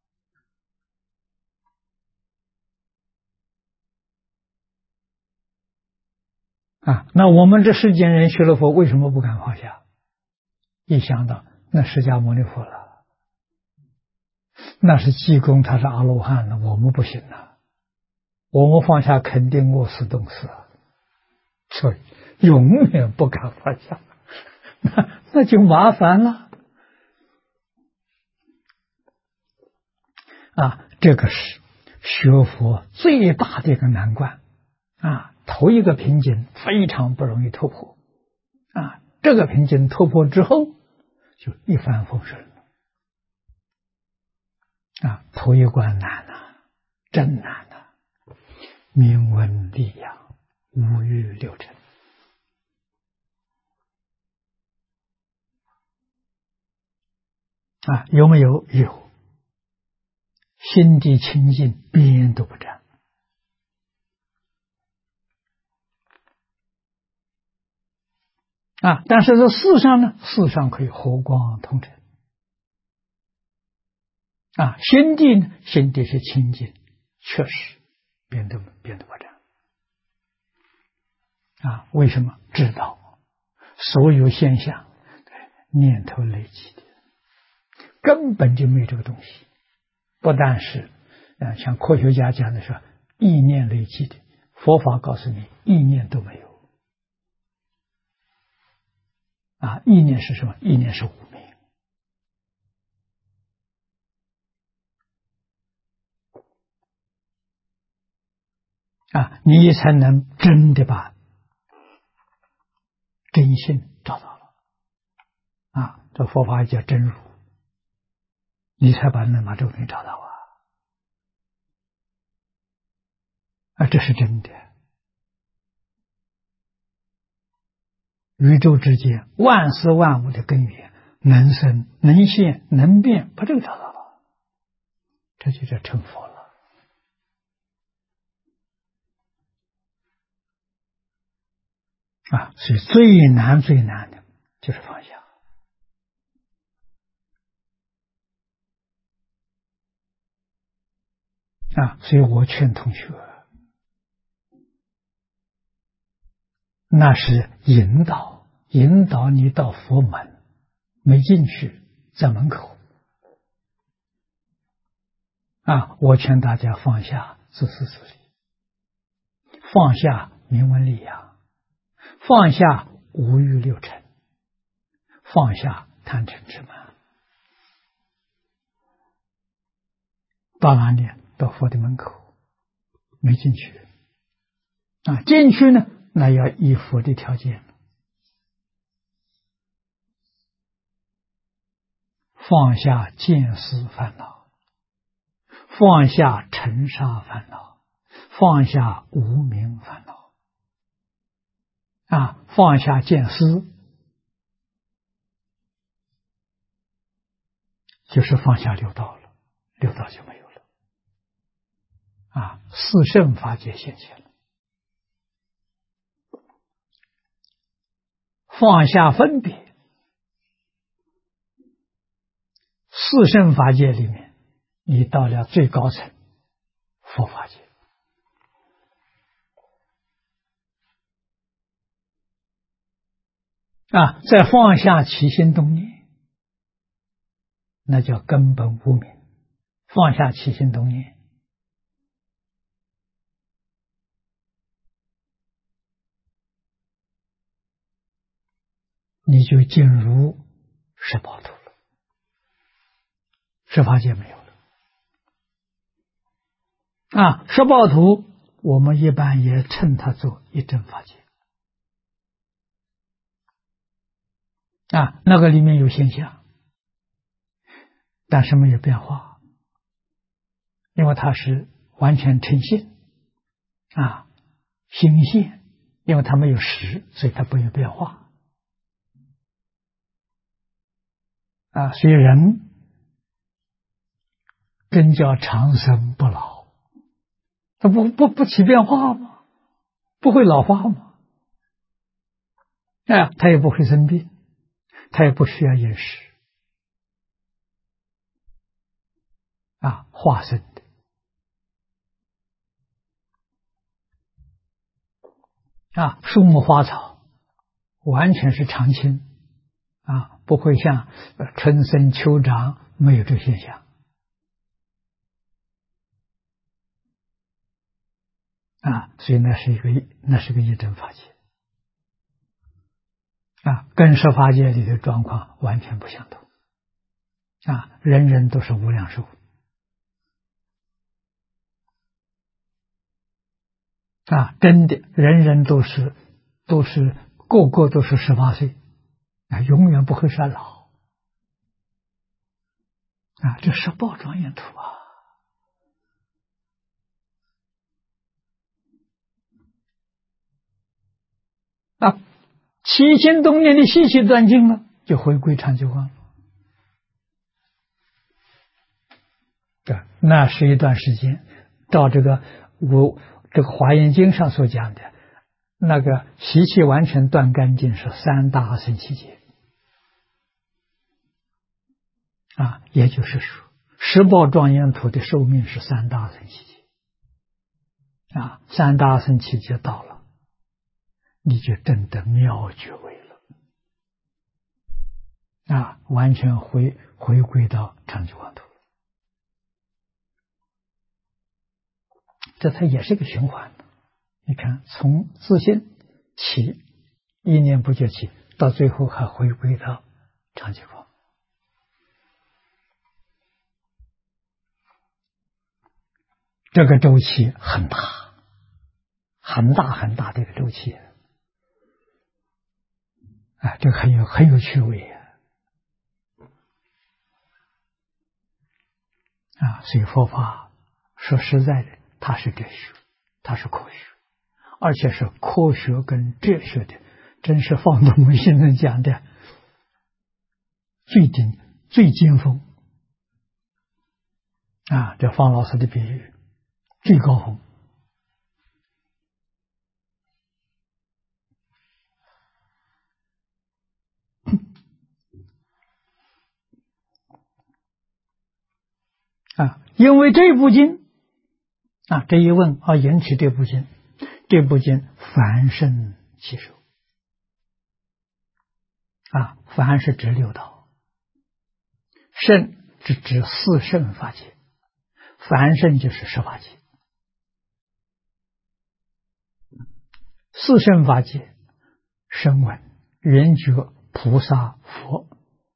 那我们这世间人学了佛，为什么不敢放下？一想到那释迦牟尼佛了，那是济公，他是阿罗汉了，我们不行我们放下肯定饿死冻死所以永远不敢放下那就麻烦了这个是学佛最大的一个难关头一个瓶颈非常不容易突破这个瓶颈突破之后就一帆风顺了头一关难真难明文利养，五欲六尘有没有？有。心地清净，边都不沾但是在世上呢，世上可以和光同尘心地呢，心地是清净，确实边都不沾为什么？知道所有现象念头累积的，根本就没有这个东西。不但是像科学家讲的说意念累积的，佛法告诉你意念都没有意念是什么？意念是无明你才能真的把真性找到了这佛法叫真如，你才能把这个东西找到这是真的。宇宙之间万事万物的根源，能生能现能变，把这个找到了，这就叫成佛了所以最难最难的就是放下所以我劝同学那是引导，引导你到佛门，没进去，在门口。我劝大家放下自私自利，放下名闻利养，放下五欲六尘，放下贪嗔痴慢。到哪里？到佛的门口，没进去。进去呢，那要依佛的条件，放下见思烦恼，放下尘沙烦恼，放下无明烦恼。放下见思，就是放下六道了，六道就没有了。四圣法界现前了。放下分别，四圣法界里面，你到了最高层佛法界。再放下起心动念，那叫根本无明。放下起心动念，你就进入十报土了，十法界没有了。十报土我们一般也称它做一真法界。那个里面有现象，但是没有变化，因为它是完全呈现心现，因为它没有实，所以它不有变化。所以人真叫长生不老，它不起变化吗？不会老化吗？它也不会生病，它也不需要饮食化生的树木花草完全是常青不会像春生秋长，没有这现象所以那是个一真法界跟十法界里的状况完全不相同人人都是无量寿真的人人都是个个都是18岁永远不会衰老这十报庄严土起心动念的细细断尽了，就回归长久观。那是一段时间，照这个华严经上所讲的，那个习气完全断干净是三大圣七劫也就是说，十报庄严土的寿命是三大圣七劫三大圣七劫到了，你就真的妙觉位了完全回归到长久光土。这它也是个循环的。你看，从自信起，一念不觉起，到最后还回归到长久光。这个周期很大，很大很大的一个周期这个很有趣味所以佛法说实在的，它是哲学，它是科学，而且是科学跟哲学的，真是放到我们现在讲的最顶最尖峰这方老师的比喻最高峰因为这部经这一问引起这部经凡圣其手凡是指六道，圣指四圣法界，凡圣就是十法界。四圣法界，声闻、缘觉、菩萨、佛，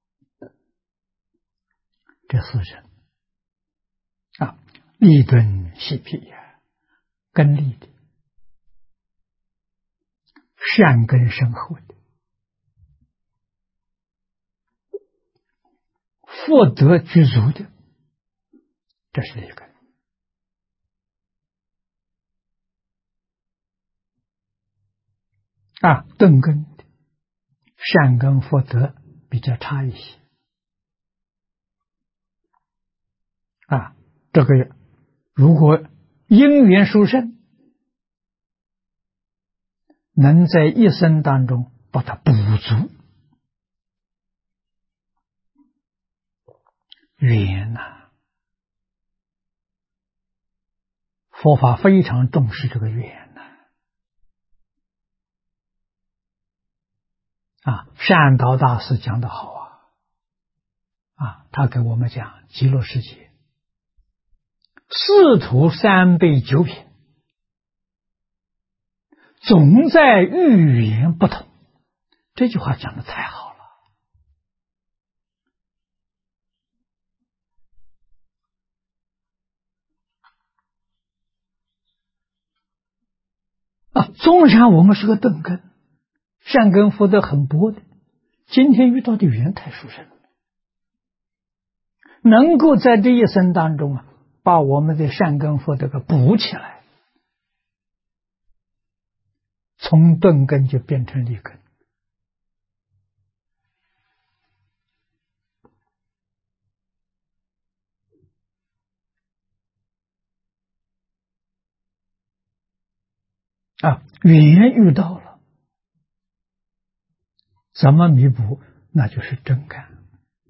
这四圣立顿细辟呀，根立的，善根深厚的，福德具足的，这是一个。顿根的善根福德比较差一些。这个如果因缘殊胜，能在一生当中把它补足，缘佛法非常重视这个缘善导大师讲得好他给我们讲极乐世界四土三辈九品，总在遇缘不同。这句话讲得太好了纵然我们是个钝根，善根福德很多的，今天遇到的缘太殊胜了，能够在这一生当中把我们的善根福德给补起来，从钝根就变成利根。缘遇到了，怎么弥补？那就是真感、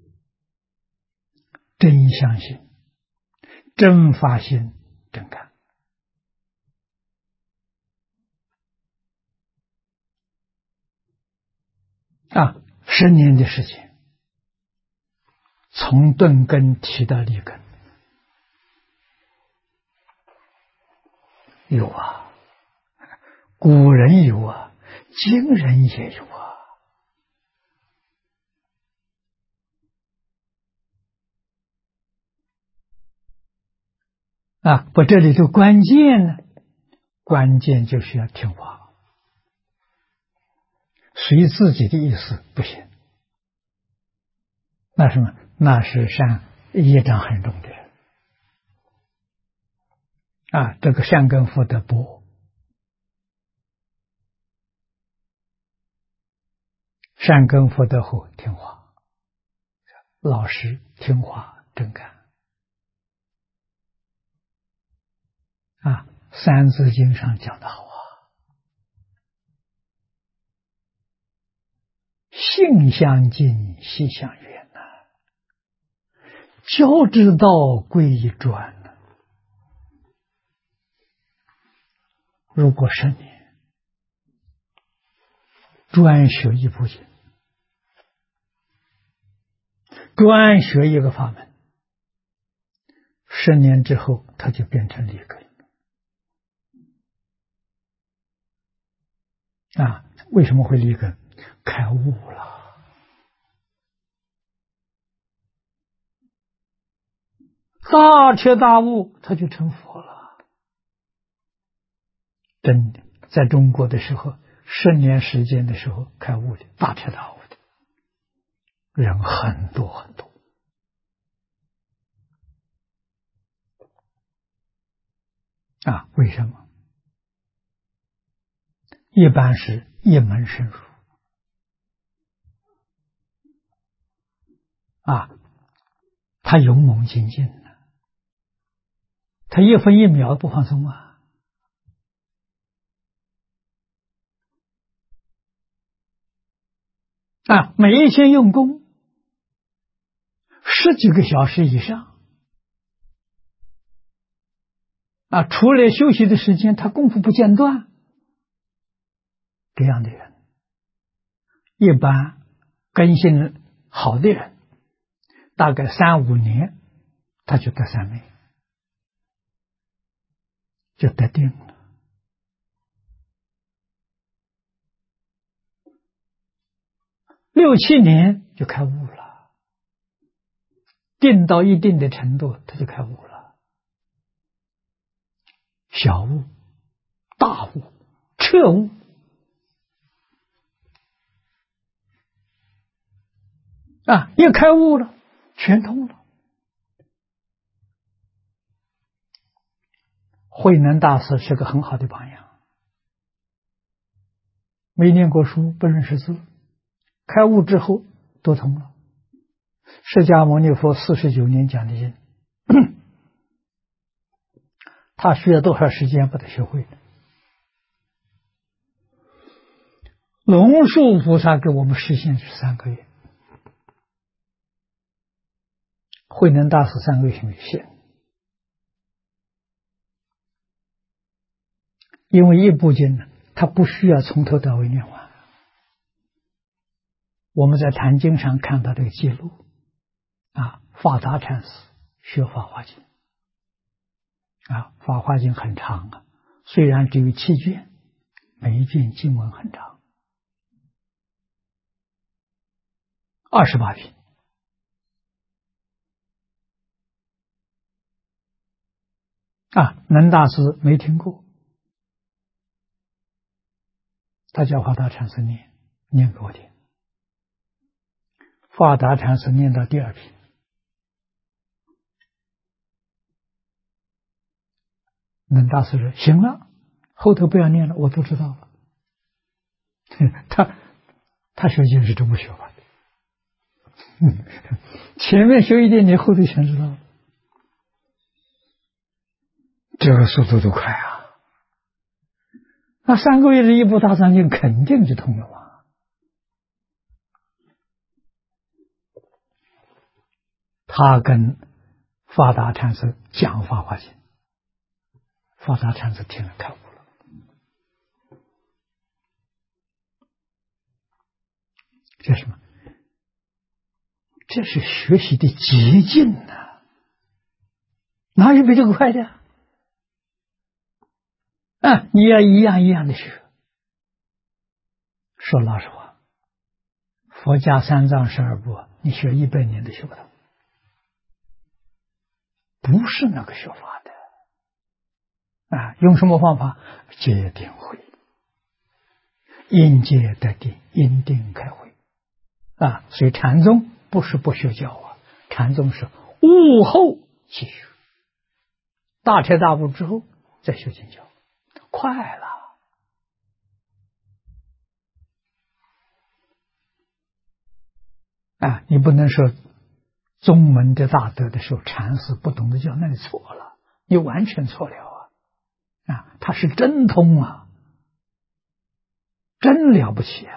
真相信、真发心、真感。10年的时间，从钝根提到利根，有古人有今人也有不，这里头关键呢，关键就是要听话，随自己的意思不行。那什么？那是业障很重的人这个善根福德薄，善根福德厚，听话，老实听话，真干三字经上讲的好性相近，习相远教之道，贵专如果10年专学一部经，专学一个法门，10年之后他就变成利根为什么会利根？开悟了，大彻大悟，他就成佛了。真的，在中国的时候，10年时间的时候开悟的，大彻大悟的人很多很多为什么？一般是一门深入他勇猛精进他1分1秒不放松每一天用功10几个小时以上除了休息的时间他功夫不间断，这样的人一般根性好的人，大概3、5年，他就得三昧，就得定了。6、7年就开悟了，定到一定的程度，他就开悟了。小悟、大悟、彻悟，一开悟了，全通了。慧能大师是个很好的榜样，没念过书，不认识字，开悟之后都通了。释迦牟尼佛49年讲的经，他需要多少时间把它学会？龙树菩萨给我们实现是3个月，慧能大师3个月没现，因为一部经呢，他不需要从头到尾念完。我们在坛经上看到这个记录，法达禅师学法华经，法华经很长虽然只有7卷，每一卷经文很长，28品。能大师没听过，他叫法达禅师念给我听。法达禅师念到第2品，能大师说行了，后头不要念了，我都知道了。他学经是这么学法的，前面学一点点，后头全知道了，这个速度都快啊！那3个月的一部大藏经肯定就通了嘛。他跟法达禅师讲法华经，法达禅师听了开悟了。这是什么？这是学习的捷径啊，哪有比这个快的？你要一样一样的学。说老实话，佛家3藏12部，你学100年都学不到，不是那个学法的。用什么方法？戒定慧，因戒得定，因定开慧。所以禅宗不是不学教禅宗是悟后去学，大彻大悟之后再学经教，快了。你不能说宗门的大德的时候，禅师不懂得教，那你错了，你完全错了他是真通真了不起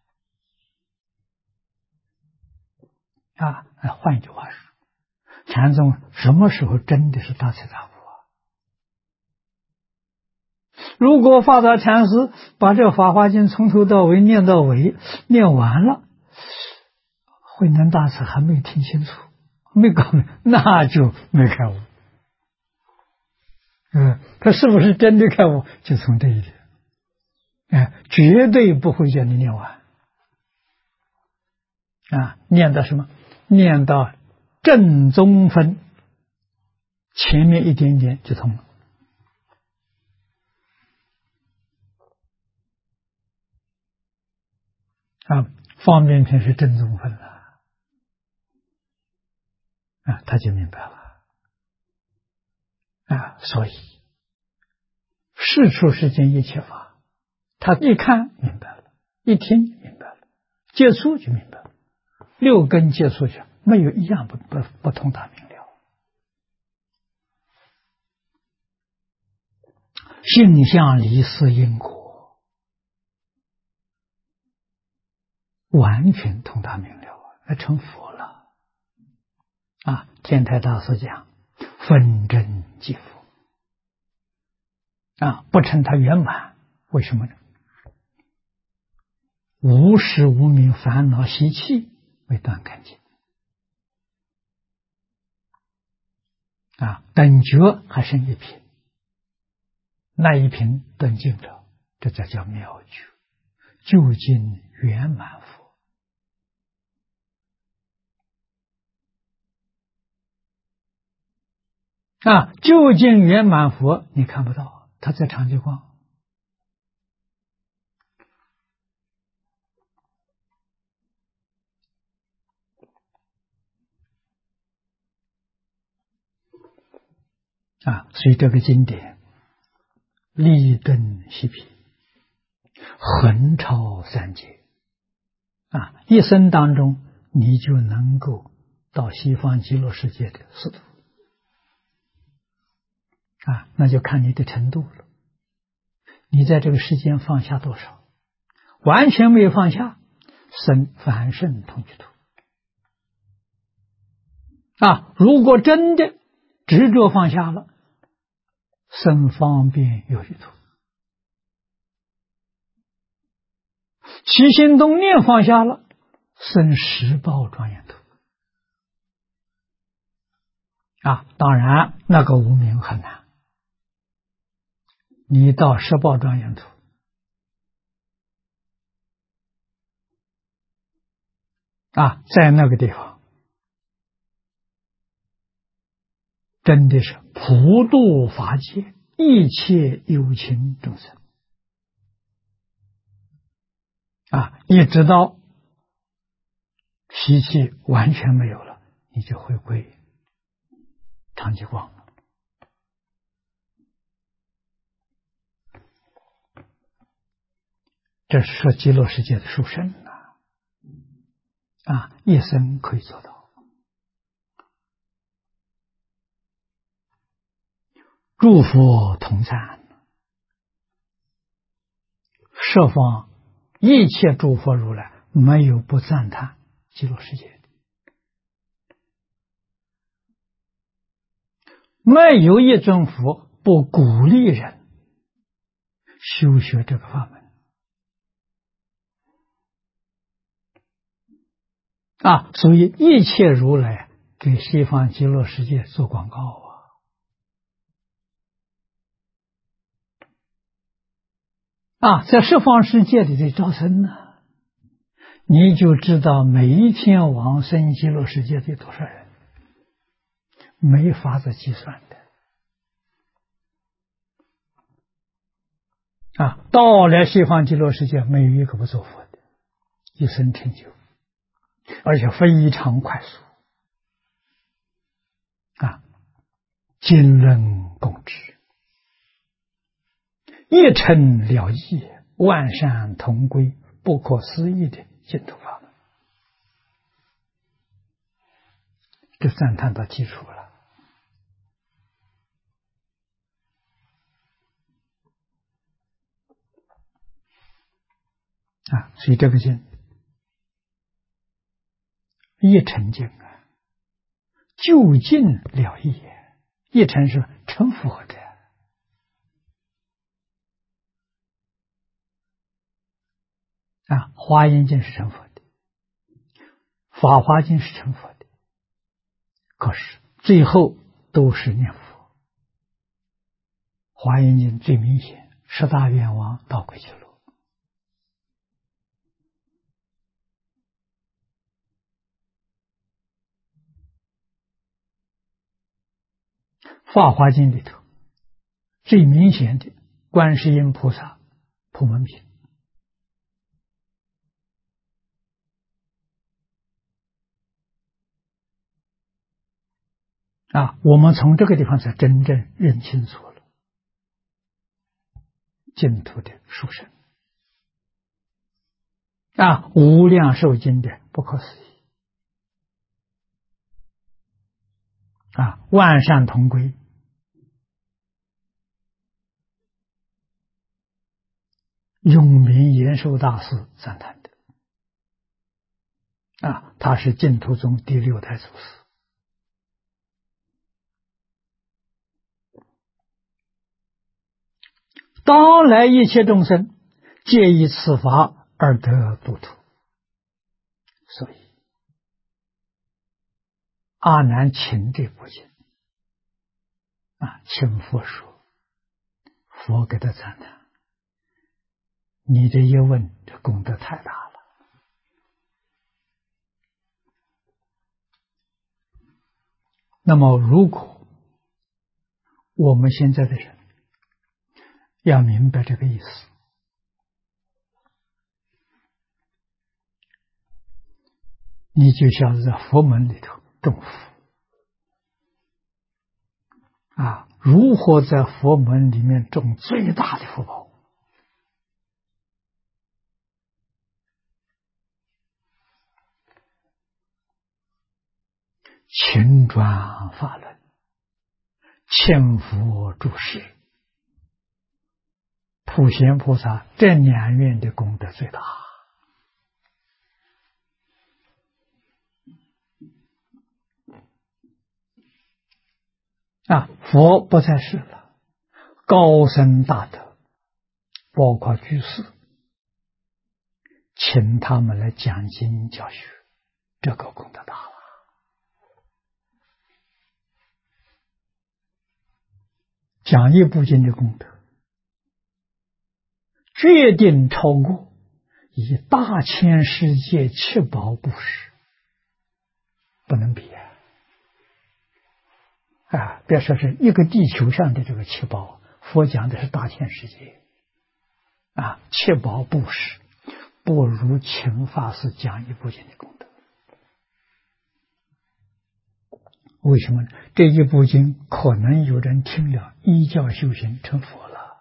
换一句话说，禅宗什么时候真的是大彻大悟如果法达禅师把这个《法华经》从头到尾念到尾，念完了，慧能大师还没听清楚，没搞明，那就没开悟。他是不是真的开悟，就从这一点。绝对不会叫你念完。念到什么？念到正宗分前面一点点就通了。方便品是正宗分了。他就明白了。所以事出世间一切法，他一看明白了，一听明白了，接触就明白了，6根接触去，没有一样不通达明了。性相离事因果，完全通达明了那成佛了。天台大师讲分真即佛不称他圆满，为什么呢？ 无始无明烦恼习气未断干净等觉还剩一品，那一品断尽者，这才叫妙觉，究竟圆满佛。究竟圆满佛你看不到，他在长寂光。所以这个经典立顿西皮，横超三界一生当中你就能够到西方极乐世界的速度那就看你的程度了。你在这个世间放下多少？完全没有放下，生凡圣同居土如果真的执着放下了，生方便有余土。起心动念放下了，生十报庄严土当然那个无明很难，你到十报庄严土在那个地方真的是普度法界一切有情众生一直到习气完全没有了，你就回归长寂光了。这是说极乐世界的殊胜一生可以做到。诸佛同赞，十方一切诸佛如来没有不赞叹极乐世界的，没有一尊佛不鼓励人修学这个法门所以一切如来给西方极乐世界做广告在十方世界里的招生你就知道每一天往生极乐世界的多少人，没法子计算的到来西方极乐世界没有一个不做佛的，一生成就，而且非常快速经论共知，一尘了义，万善同归，不可思议的净土法门。这赞叹到基础了所以这个经一尘经究竟了义，一尘是成佛的华严经是成佛的，法华经是成佛的，可是最后都是念佛。华严经最明显，十大愿王到轨去了。法华经里头最明显的观世音菩萨普门品我们从这个地方才真正认清楚了净土的殊胜无量寿经的不可思议万善同归，永明延寿大师赞叹的他是净土宗第六代祖师。当来一切众生皆以此法而得度脱。所以阿难请这部经请佛说，佛给他赞叹：你这一问，这功德太大了。那么，如果我们现在的人要明白这个意思，你就像是在佛门里头种福如何在佛门里面种最大的福报？勤转法轮，千佛注释，普贤菩萨这两愿的功德最大。佛不在世了，高僧大德，包括居士，请他们来讲经教学，这个功德大了。讲一部经的功德，决定超过以大千世界七宝布施，不能比别说是一个地球上的这个七宝，佛讲的是大千世界七宝布施不如请法师讲一部经的功德。为什么呢？这一部经可能有人听了依教修行成佛了。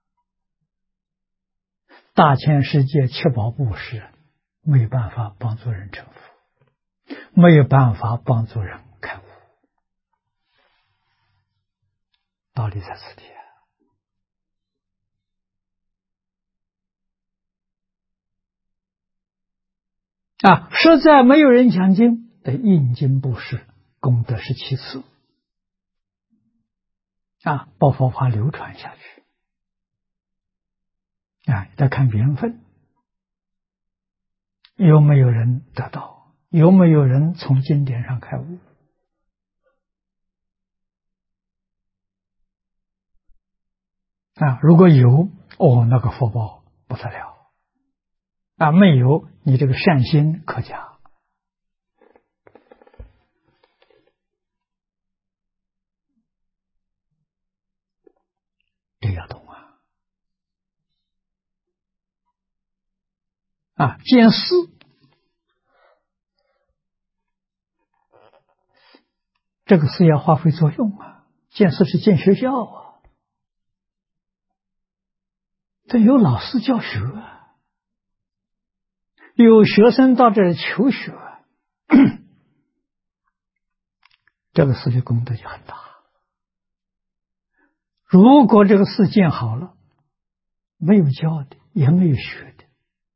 大千世界七宝布施没有办法帮助人成佛，没有办法帮助人开悟，道理在此地实在没有人讲经的印经布施功德是其次把佛法流传下去再看缘分，有没有人得到，有没有人从经典上开悟如果有那个福报不得了没有，你这个善心可嘉。这要懂见思，这个是要发挥作用见思是建学校这有老师教学有学生到这里求学这个事的功德就很大。如果这个事建好了，没有教的，也没有学的，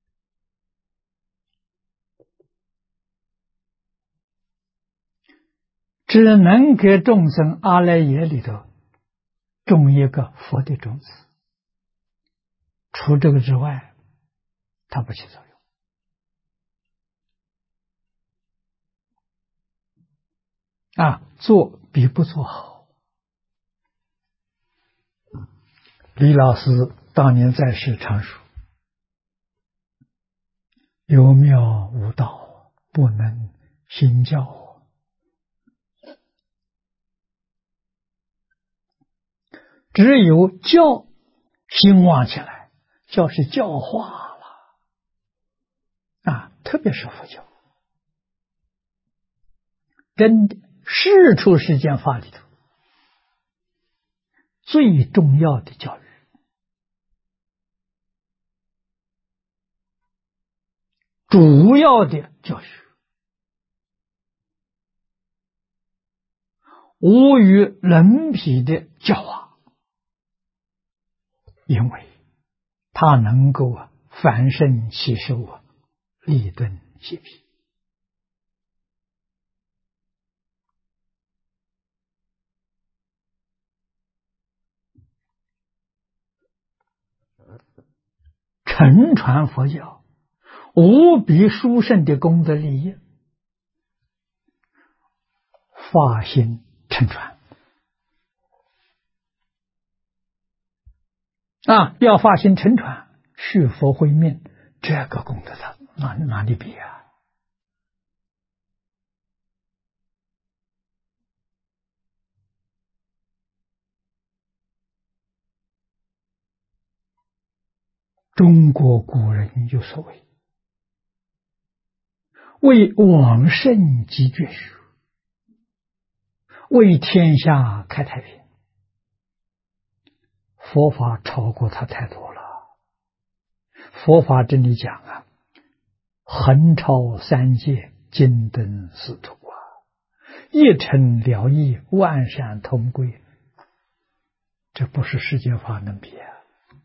只能给众生阿赖耶里头种一个佛的种子，除这个之外，它不起作用做比不做好。李老师当年在世常说：有妙无道，不能行教。只有教兴旺起来，教是教化了特别是佛教，真的世出世间法里头最重要的教育，主要的教学，无与伦比的教化，因为它能够反身吸收立顿解辟。承传佛教无比殊胜的功德利益，发心乘传要发心乘传，续佛慧命，这个功德大，哪里比啊？中国古人有所谓，为往圣继绝学，为天下开太平。佛法超过他太多了。佛法这里讲横超三界，金灯四土一尘了义，万善同归，这不是世界法能比啊！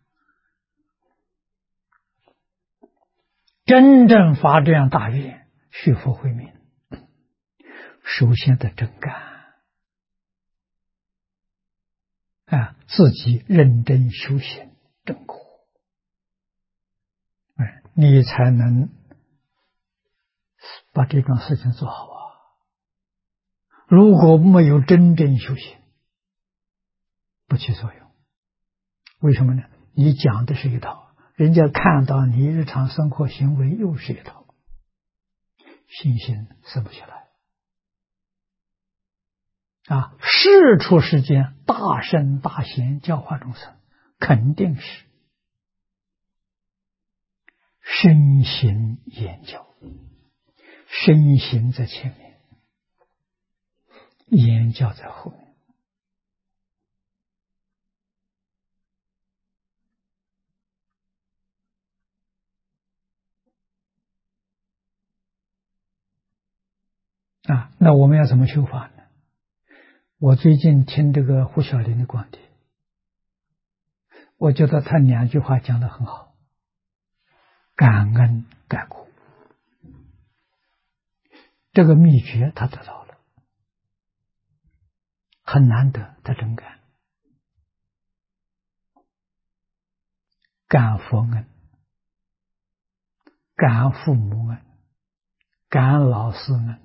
真正发这样大愿，续佛慧命，首先得真干自己认真修行正果，你才能把这桩事情做好啊！如果没有真正修行，不起作用。为什么呢？你讲的是一套，人家看到你日常生活行为又是一套，信心生不起来世出世间大圣大贤教化众生，肯定是身行言教，身行在前面，言教在后面。那我们要怎么修法呢？我最近听这个胡晓林的观点，我觉得他2句话讲得很好：感恩改过。这个秘诀他得到了，很难得，他真干。感佛恩，感父母恩，感老师恩，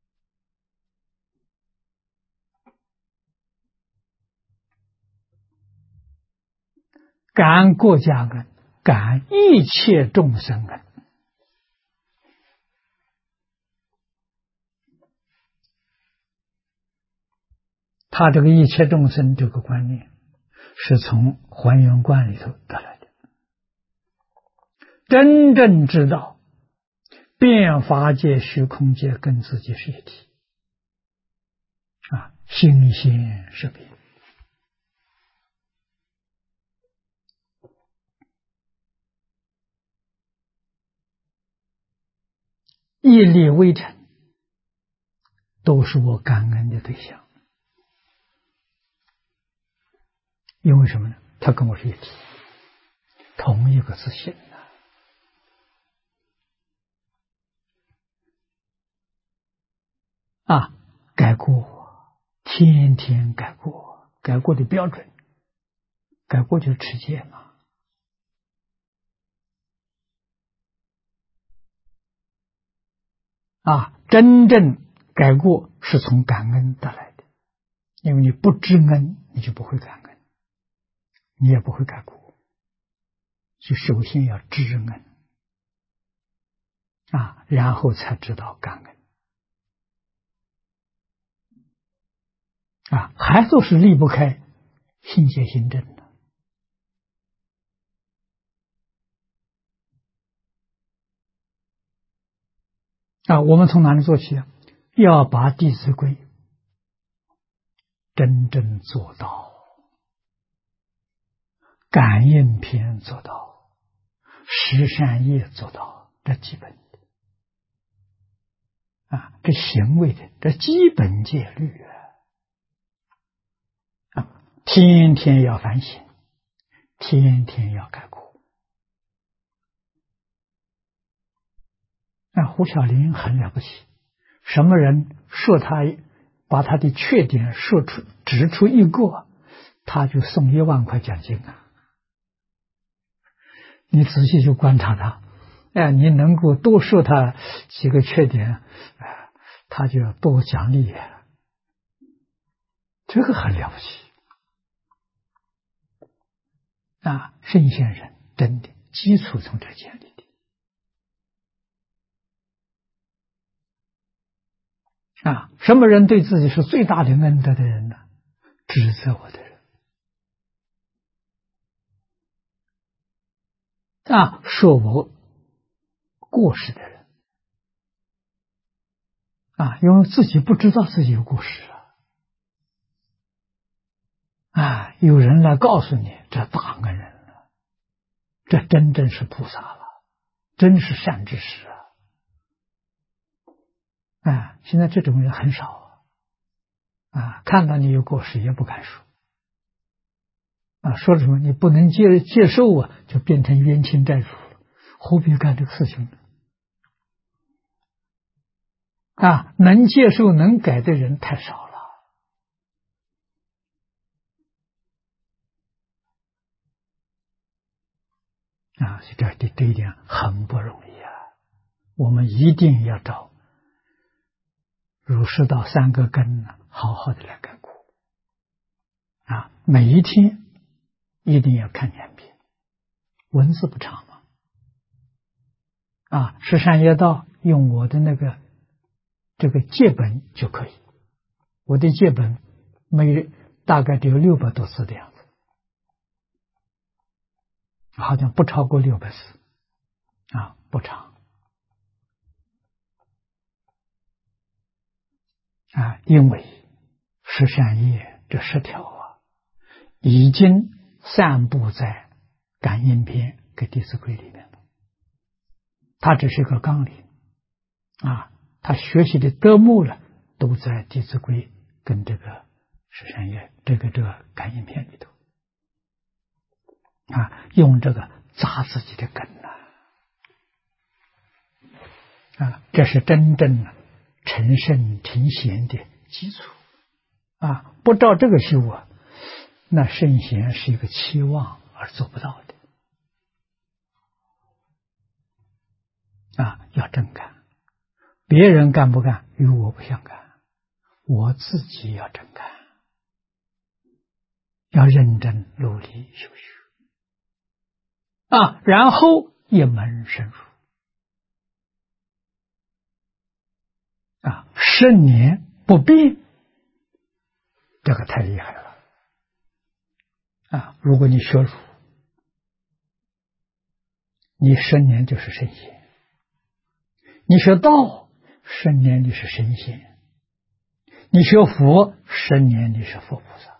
感国家恩，感一切众生恩。他这个一切众生这个观念是从还原观里头得来的，真正知道变法界虚空界跟自己是一体心现识别。一力微尘都是我感恩的对象，因为什么呢？他跟我是一体，同一个自性改过，天天改过，改过的标准，改过就是持戒嘛。真正改过是从感恩得来的，因为你不知恩，你就不会感恩，你也不会改过，所以首先要知恩然后才知道感恩还都是离不开信解行证的。我们从哪里做起要把《弟子规》真正做到，感应篇做到，十善业做到，这基本这行为的这基本戒律天天要反省，天天要改过。胡晓林很了不起，什么人说他，把他的缺点指出一个，他就送1万块奖金你仔细去观察他， 哎，你能够多说他几个缺点，他就要多奖励，这个很了不起啊！圣贤人真的基础从这建立的啊！什么人对自己是最大的恩德的人呢？指责我的人啊，说我过失的人啊，因为自己不知道自己有过失啊，有人来告诉你，这大恩人了，这真正是菩萨了，真是善知识啊！现在这种人很少啊，看到你有过失也不敢说啊，说什么你不能接受啊，就变成冤亲债主了，何必干这个事情呢？啊，能接受能改的人太少了啊，这一点很不容易啊！我们一定要找儒释道三个根呢，好好的来改过啊！每一天一定要看2遍，文字不长嘛啊！十善业道用我的这个戒本就可以，我的戒本大概只有600多字的样子，好像不超过600字啊，不长啊，因为十善业这10条啊，已经散布在感应篇跟弟子规里面了，它只是个纲领啊，他学习的德目呢，都在弟子规跟这个十善业这个感应篇里头啊，用这个扎自己的根啊，这是真正成圣成贤的基础啊！不照这个修啊，那圣贤是一个期望而做不到的啊！要真干，别人干不干与我不相干，我自己要真干，要认真努力修学啊，然后一门深入啊，10年不变，这个太厉害了啊！如果你学儒，你10年就是圣贤；你学道10年你是神仙；你学佛10年你是佛菩萨，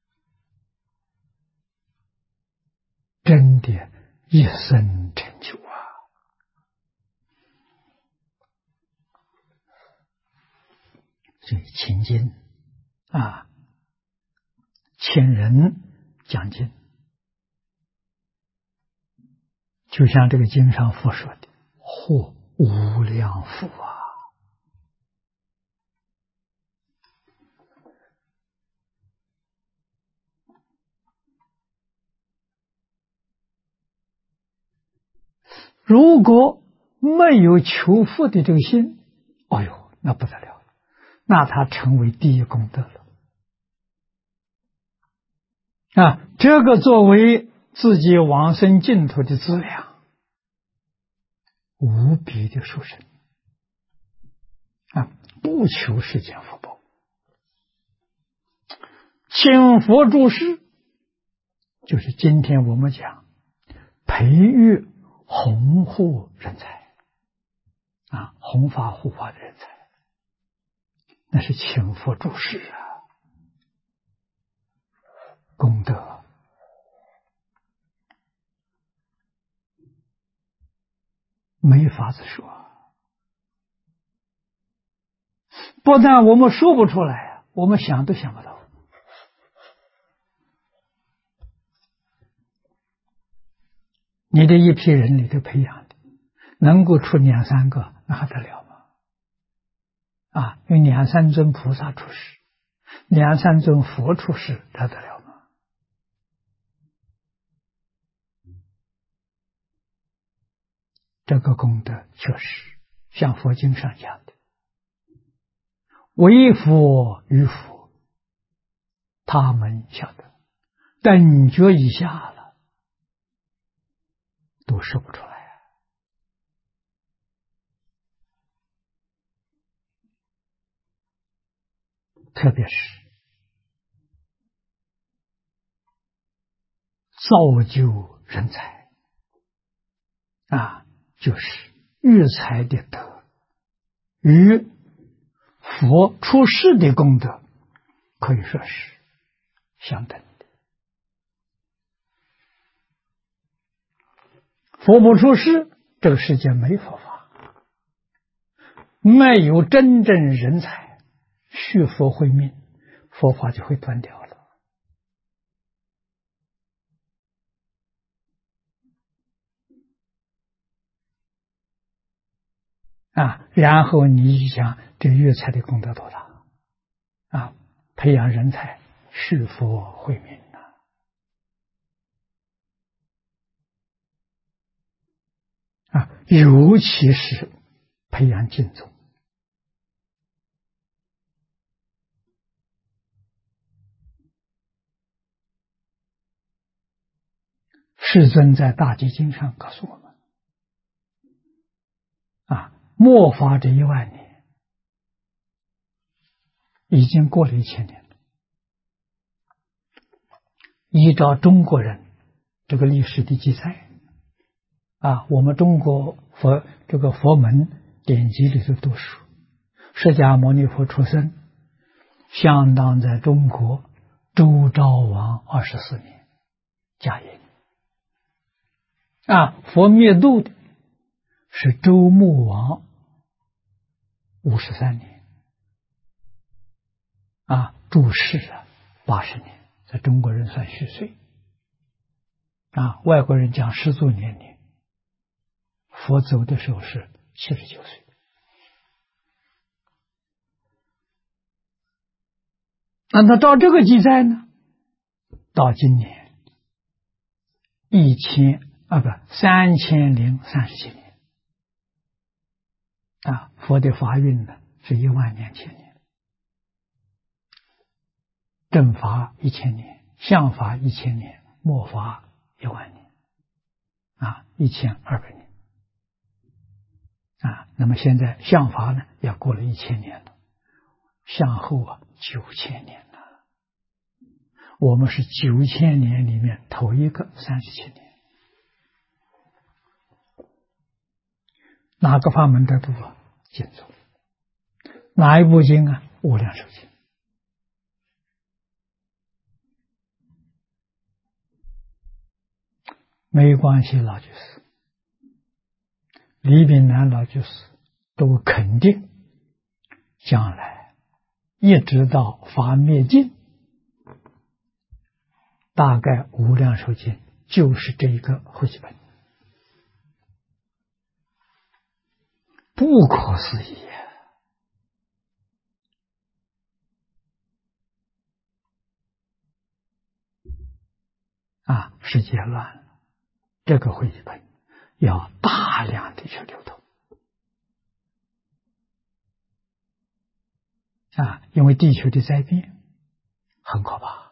真的一生成就啊！所以勤经啊，请人讲经，就像这个经上佛说的，获无量福啊！如果没有求福的这个心，哎呦，那不得了，那他成为第一功德了啊！这个作为自己往生净土的资粮，无比的殊胜啊！不求世间福报，请佛注释，就是今天我们讲培育弘护人才啊，弘法护法的人才，那是请佛注释啊，功德没法子说，不但我们说不出来，我们想都想不到。你这一批人里头培养的，能够出2、3个，那还得了吗？啊，有2、3尊菩萨出世，2、3尊佛出世，还得了吗？ 这个功德确实像佛经上讲的，为佛与佛，他们晓得，等觉以下了，都说不出来。特别是造就人才就是育才的德与佛出世的功德可以说是相等的。佛不出世，这个世界没佛法，没有真正人才续佛慧命，佛法就会断掉了。然后你想这个育才的功德多大培养人才续佛慧命尤其是培养敬宗。世尊在大集经上告诉我们末法这10000年已经过了1000年了。依照中国人这个历史的记载我们中国佛门典籍里头都说，释迦牟尼佛出生相当在中国周昭王24年甲寅佛灭度的是周穆王53年住世80年，在中国人算虚岁外国人讲实足年龄，佛走的时候是79岁。那照这个记载呢，到今年3037年佛的法运呢是12000年，正法1000年，相法1000年，末法10000年1200年那么现在相法呢要过了1000年了，向后9000年了。我们是9000年里面头一个37年。哪个法门得度经宗？哪一部经无量寿经。没关系，老居士李炳南老居士都肯定将来一直到法灭尽，大概无量寿经就是这一个汇集本，不可思议世界乱了，这个汇集本要大量的去流通因为地球的灾变很可怕。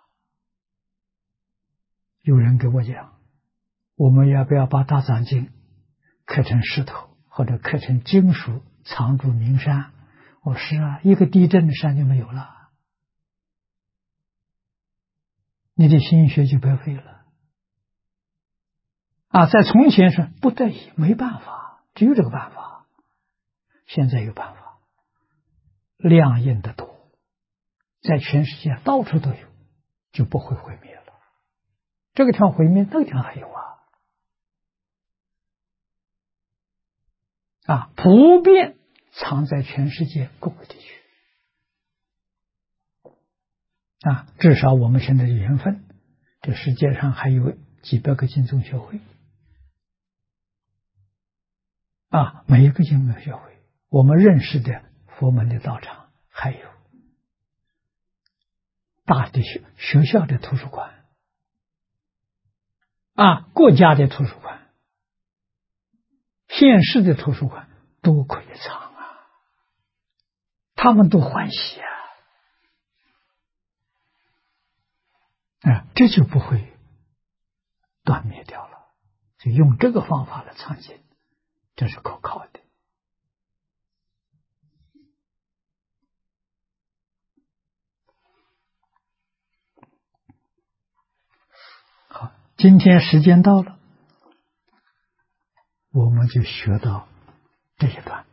有人给我讲，我们要不要把大藏经刻成石头或者刻成经书藏住名山？我说是一个地震的山就没有了，你的心学就白费了在从前是不得已，没办法，只有这个办法。现在有办法，量印的多，在全世界到处都有，就不会毁灭了。这个地方毁灭，那个地方还有普遍藏在全世界各个地区至少我们现在的缘分，这世界上还有几百个经宗学会每一个经宗学会，我们认识的佛门的道场，还有大的学校的图书馆国家的图书馆， 现世的图书馆都可以藏啊，他们都欢喜啊，这就不会断灭掉了。就用这个方法来藏经，这是可靠的。好，今天时间到了，我们就学到这一段。